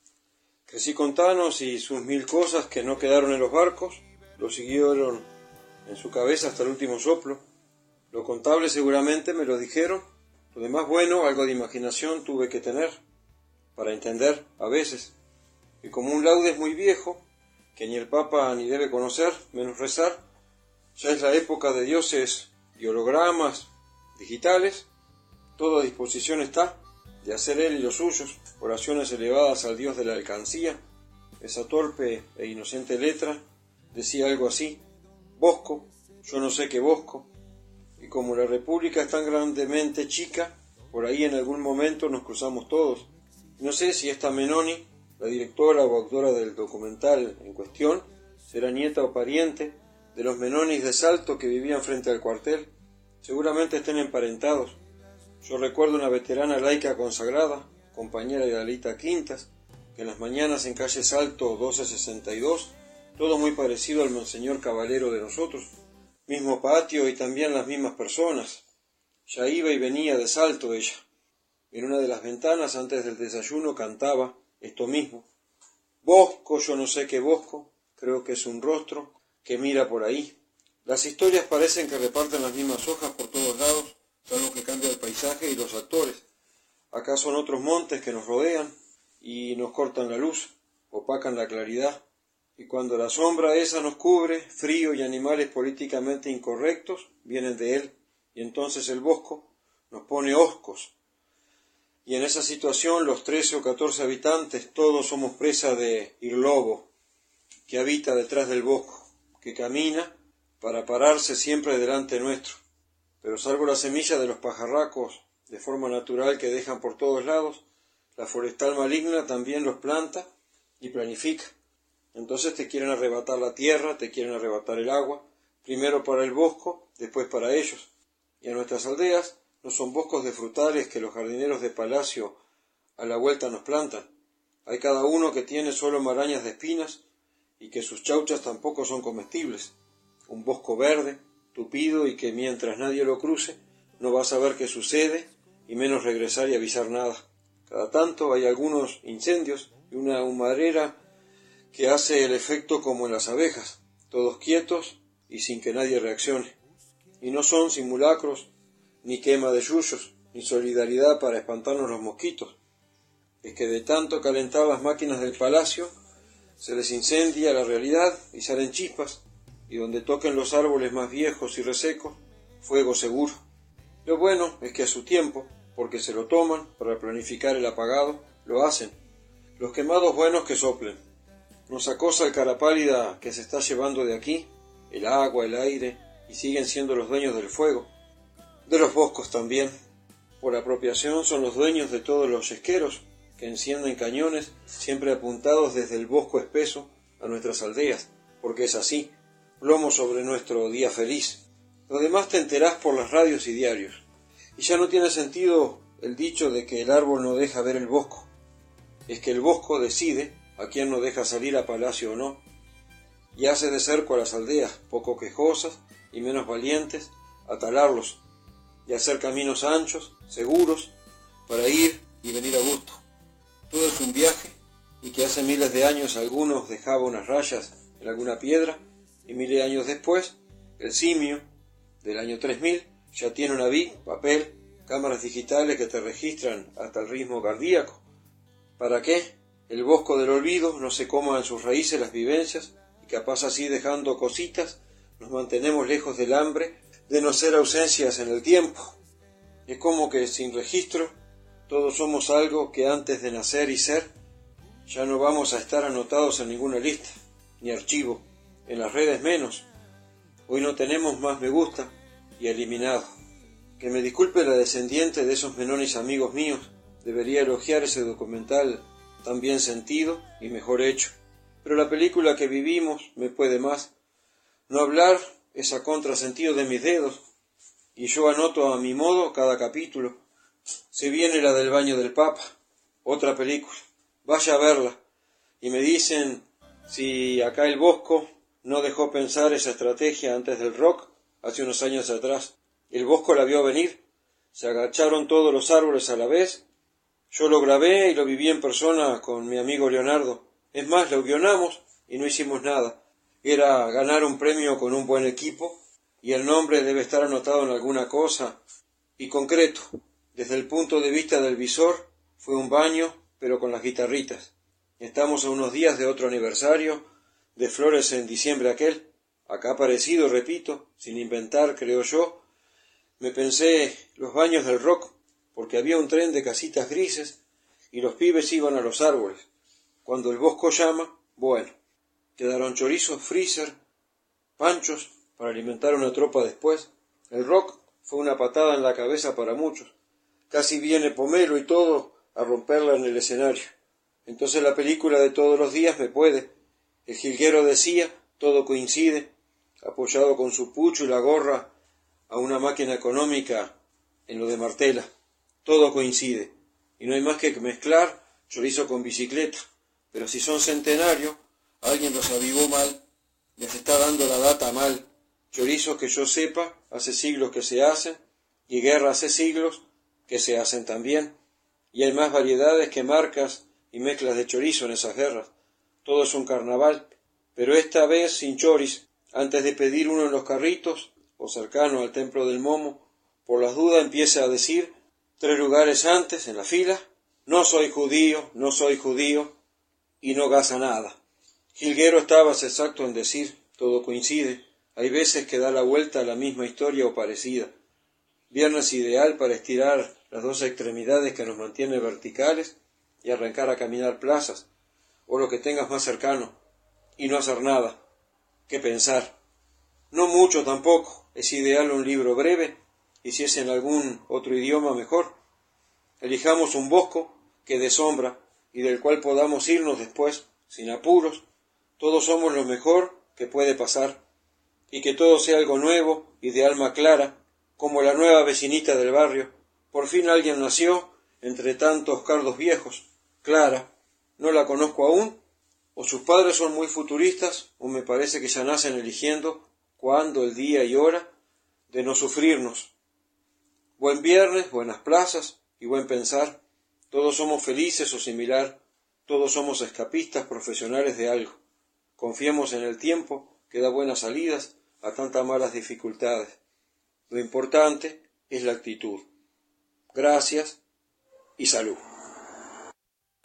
Crecí con Thanos y sus 1000 cosas que no quedaron en los barcos, lo siguieron en su cabeza hasta el último soplo. Lo contable seguramente me lo dijeron, lo demás bueno, algo de imaginación tuve que tener, para entender a veces. Y como un laude es muy viejo, que ni el Papa ni debe conocer, menos rezar, ya es la época de dioses y hologramas digitales, todo a disposición está de hacer él y los suyos, oraciones elevadas al Dios de la alcancía. Esa torpe e inocente letra decía algo así: Bosco, yo no sé qué Bosco. Y como la república es tan grandemente chica, por ahí en algún momento nos cruzamos todos. No sé si esta Menoni, la directora o autora del documental en cuestión, será nieta o pariente de los Menonis de Salto que vivían frente al cuartel. Seguramente estén emparentados. Yo recuerdo una veterana laica consagrada, compañera de Alita Quintas, que en las mañanas en calle Salto 1262, todo muy parecido al Monseñor Caballero de nosotros, mismo patio y también las mismas personas. Ya iba y venía de Salto ella. En una de las ventanas antes del desayuno cantaba esto mismo: Bosco, yo no sé qué Bosco, creo que es un rostro que mira por ahí. Las historias parecen que reparten las mismas hojas por todos lados, salvo que cambia el paisaje y los actores. Acá son otros montes que nos rodean y nos cortan la luz, opacan la claridad. Y cuando la sombra esa nos cubre, frío y animales políticamente incorrectos vienen de él, y entonces el Bosco nos pone hoscos. Y en esa situación los 13 o 14 habitantes todos somos presa de Irlobo, que habita detrás del Bosco, que camina para pararse siempre delante nuestro. Pero salvo la semilla de los pajarracos de forma natural que dejan por todos lados, la forestal maligna también los planta y planifica. Entonces te quieren arrebatar la tierra, te quieren arrebatar el agua, primero para el Bosco, después para ellos. Y en nuestras aldeas no son boscos de frutales que los jardineros de palacio a la vuelta nos plantan. Hay cada uno que tiene solo marañas de espinas y que sus chauchas tampoco son comestibles. Un bosco verde, tupido y que mientras nadie lo cruce no va a saber qué sucede y menos regresar y avisar nada. Cada tanto hay algunos incendios y una humarera que hace el efecto como en las abejas, todos quietos y sin que nadie reaccione. Y no son simulacros, ni quema de yuyos, ni solidaridad para espantarnos los mosquitos. es que de tanto calentar las máquinas del palacio, se les incendia la realidad y salen chispas, y donde toquen los árboles más viejos y resecos, fuego seguro. Lo bueno es que a su tiempo, porque se lo toman para planificar el apagado, lo hacen. Los quemados buenos que soplen. Nos acosa el cara pálida que se está llevando de aquí, el agua, el aire, y siguen siendo los dueños del fuego. De los boscos también. Por apropiación son los dueños de todos los yesqueros, que encienden cañones siempre apuntados desde el bosco espeso a nuestras aldeas, porque es así, plomo sobre nuestro día feliz. Lo demás te enterás por las radios y diarios, y ya no tiene sentido el dicho de que el árbol no deja ver el bosco. Es que el bosco decide a quién no deja salir a palacio o no, y hace de cerco a las aldeas, poco quejosas y menos valientes, a talarlos, y hacer caminos anchos, seguros, para ir y venir a gusto. Todo es un viaje, y que hace miles de años algunos dejaba unas rayas en alguna piedra, y miles de años después, el simio, del año 3000, ya tiene una vid, papel, cámaras digitales que te registran hasta el ritmo cardíaco. ¿Para qué? El bosco del olvido no se coma en sus raíces las vivencias, y capaz así dejando cositas, nos mantenemos lejos del hambre, de no ser ausencias en el tiempo. Es como que sin registro, todos somos algo que antes de nacer y ser, ya no vamos a estar anotados en ninguna lista, ni archivo, en las redes menos. Hoy no tenemos más me gusta y eliminado. Que me disculpe la descendiente de esos menores amigos míos, debería elogiar ese documental tan bien sentido y mejor hecho. Pero la película que vivimos me puede más. No hablar es a contrasentido de mis dedos, y yo anoto a mi modo cada capítulo. Se viene la del baño del Papa, otra película. Vaya a verla, y me dicen si acá el Bosco no dejó pensar esa estrategia antes del rock, hace unos años atrás. El Bosco la vio venir, se agacharon todos los árboles a la vez. Yo lo grabé y lo viví en persona con mi amigo Leonardo. Es más, lo guionamos y no hicimos nada. Era ganar un premio con un buen equipo, y el nombre debe estar anotado en alguna cosa. Y concreto, desde el punto de vista del visor, fue un baño, pero con las guitarritas. Estamos a unos días de otro aniversario, de Flores en diciembre aquel. Acá parecido, repito, sin inventar, creo yo, me pensé los baños del rock, porque había un tren de casitas grises, y los pibes iban a los árboles. Cuando el Bosco llama, bueno, quedaron chorizos, freezer, panchos, para alimentar una tropa después. El rock fue una patada en la cabeza para muchos. Casi viene Pomelo y todo a romperla en el escenario. Entonces la película de todos los días me puede. El jilguero decía, todo coincide, apoyado con su pucho y la gorra a una máquina económica en lo de Martela. Todo coincide, y no hay más que mezclar chorizo con bicicleta. Pero si son centenarios, alguien los avivó mal, les está dando la data mal. Chorizos que yo sepa, hace siglos que se hacen, y guerra hace siglos que se hacen también. Y hay más variedades que marcas y mezclas de chorizo en esas guerras. Todo es un carnaval, pero esta vez sin choris. Antes de pedir uno en los carritos, o cercano al templo del Momo, por las dudas empieza a decir, 3 lugares antes, en la fila, no soy judío, y no gasta nada. Jilguero estabas exacto en decir, todo coincide. Hay veces que da la vuelta a la misma historia o parecida. Viernes ideal para estirar las dos extremidades que nos mantienen verticales y arrancar a caminar plazas, o lo que tengas más cercano, y no hacer nada. ¿Qué pensar? No mucho tampoco, es ideal un libro breve, y si es en algún otro idioma mejor. Elijamos un bosco que dé sombra y del cual podamos irnos después, sin apuros. Todos somos lo mejor que puede pasar, y que todo sea algo nuevo y de alma clara, como la nueva vecinita del barrio. Por fin alguien nació entre tantos cardos viejos. Clara, no la conozco aún, o sus padres son muy futuristas, o me parece que ya nacen eligiendo cuándo, el día y hora de no sufrirnos. Buen viernes, buenas plazas y buen pensar. Todos somos felices o similar, todos somos escapistas profesionales de algo. Confiemos en el tiempo que da buenas salidas a tantas malas dificultades. Lo importante es la actitud. Gracias y salud.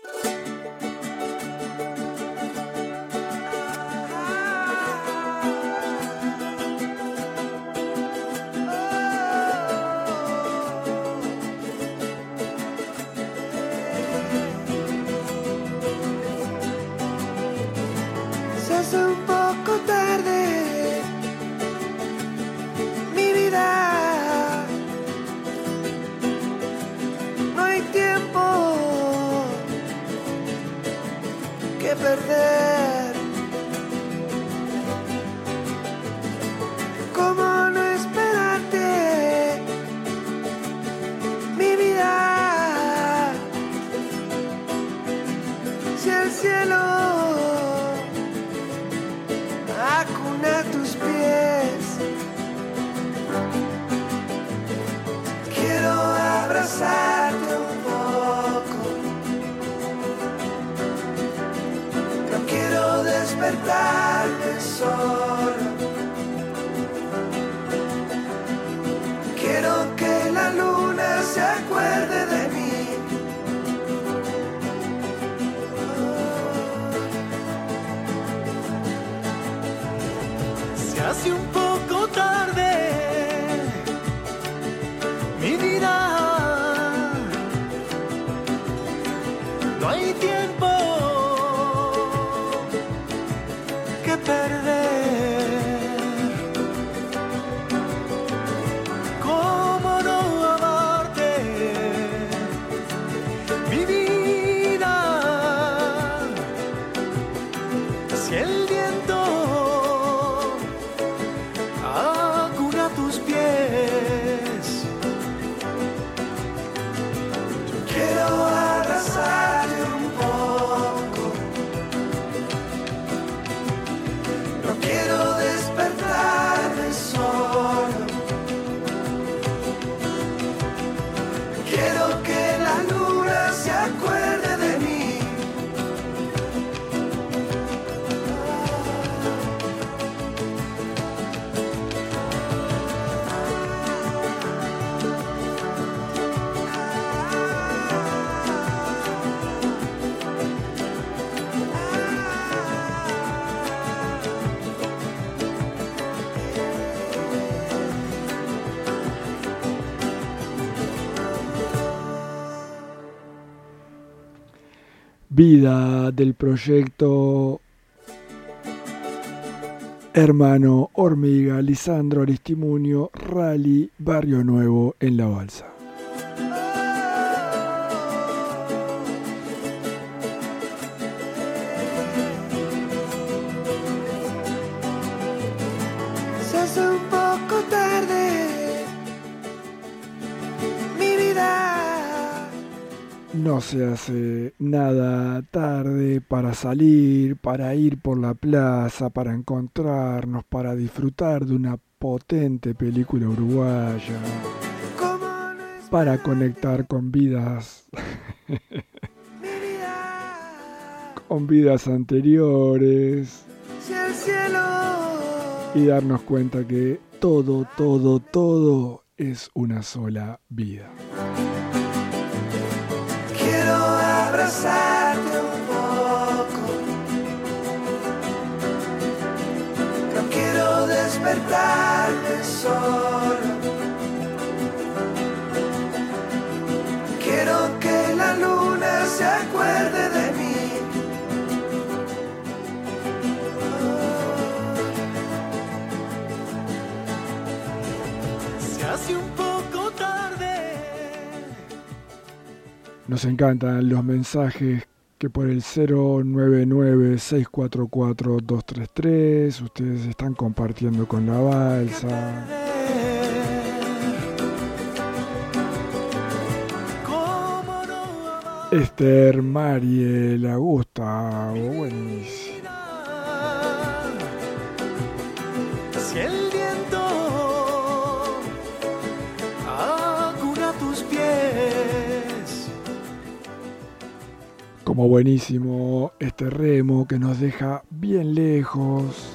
despertarme solo. Quiero que la luna se acuerde de mí. Se hace un poco tarde, mi vida. No hay tiempo que perder. ¿Cómo no amarte, mi vida? Si el viento acuna tus pies, Yo quiero abrazarte un poco. No quiero despertarme solo. Quiero que la luna se acuerde de mí. Vida del proyecto Hermano Hormiga, Lisandro Aristimuño, Rally Barrio Nuevo en La Balsa. Se hace un poco tarde, mi vida. No se hace nada tarde para salir, para ir por la plaza, para encontrarnos, para disfrutar de una potente película uruguaya, para conectar con vidas, con vidas anteriores Si el cielo y darnos cuenta que todo es una sola vida. quiero abrazarte un poco. No quiero despertarme solo. Quiero que la luna se acuerde de mí. se hace un poco tarde. Nos encantan los mensajes que por el 099-644-233 ustedes están compartiendo con La Balsa. Esther, Mariela, Gustavo, buenísimo. Si el viento acuna tus pies, Como buenísimo este remo que nos deja bien lejos.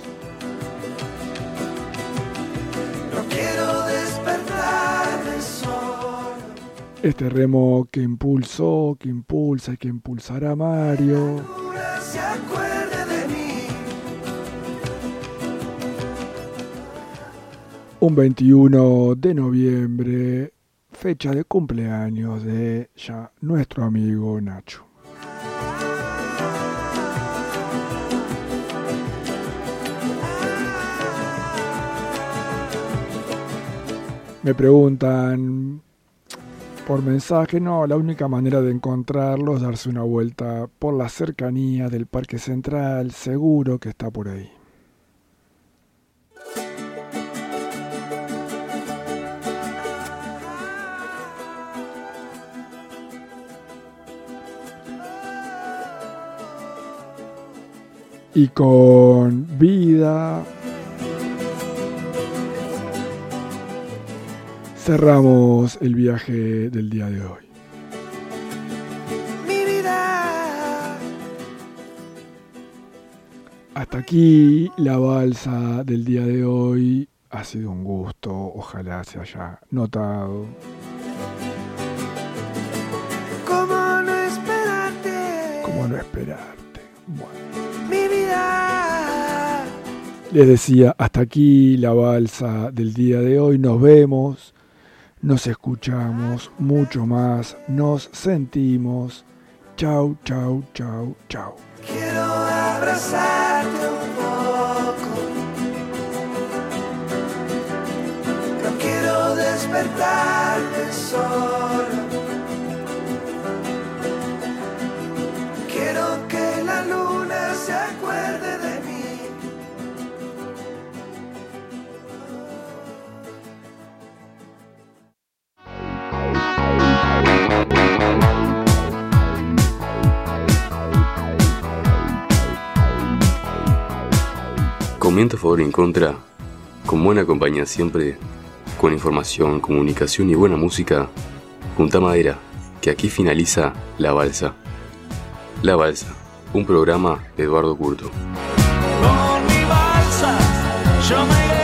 No quiero despertarme solo. Este remo que impulsó, que impulsa y que impulsará a Mario. Luna se acuerde de mí. Un 21 de noviembre, fecha de cumpleaños de ya nuestro amigo Nacho. Me preguntan por mensaje, no, la única manera de encontrarlo es darse una vuelta por la cercanía del Parque Central, seguro que está por ahí. Y con vida cerramos el viaje del día de hoy. hasta aquí la balsa del día de hoy. Ha sido un gusto, ojalá se haya notado. ¿Cómo no esperarte? ¿Cómo no esperarte? Bueno. Mi vida. Les decía, hasta aquí la balsa del día de hoy. Nos vemos, nos escuchamos mucho más, nos sentimos. Chau, chau, chau, chau. Quiero abrazarte un poco. No quiero despertarme solo. Quiero que la luna se acuerde de mí. Comenta a favor y en contra, con buena compañía siempre, con información, comunicación y buena música, junta madera, que aquí finaliza La Balsa. La Balsa, un programa de Eduardo Curto. Por mi balsa, yo me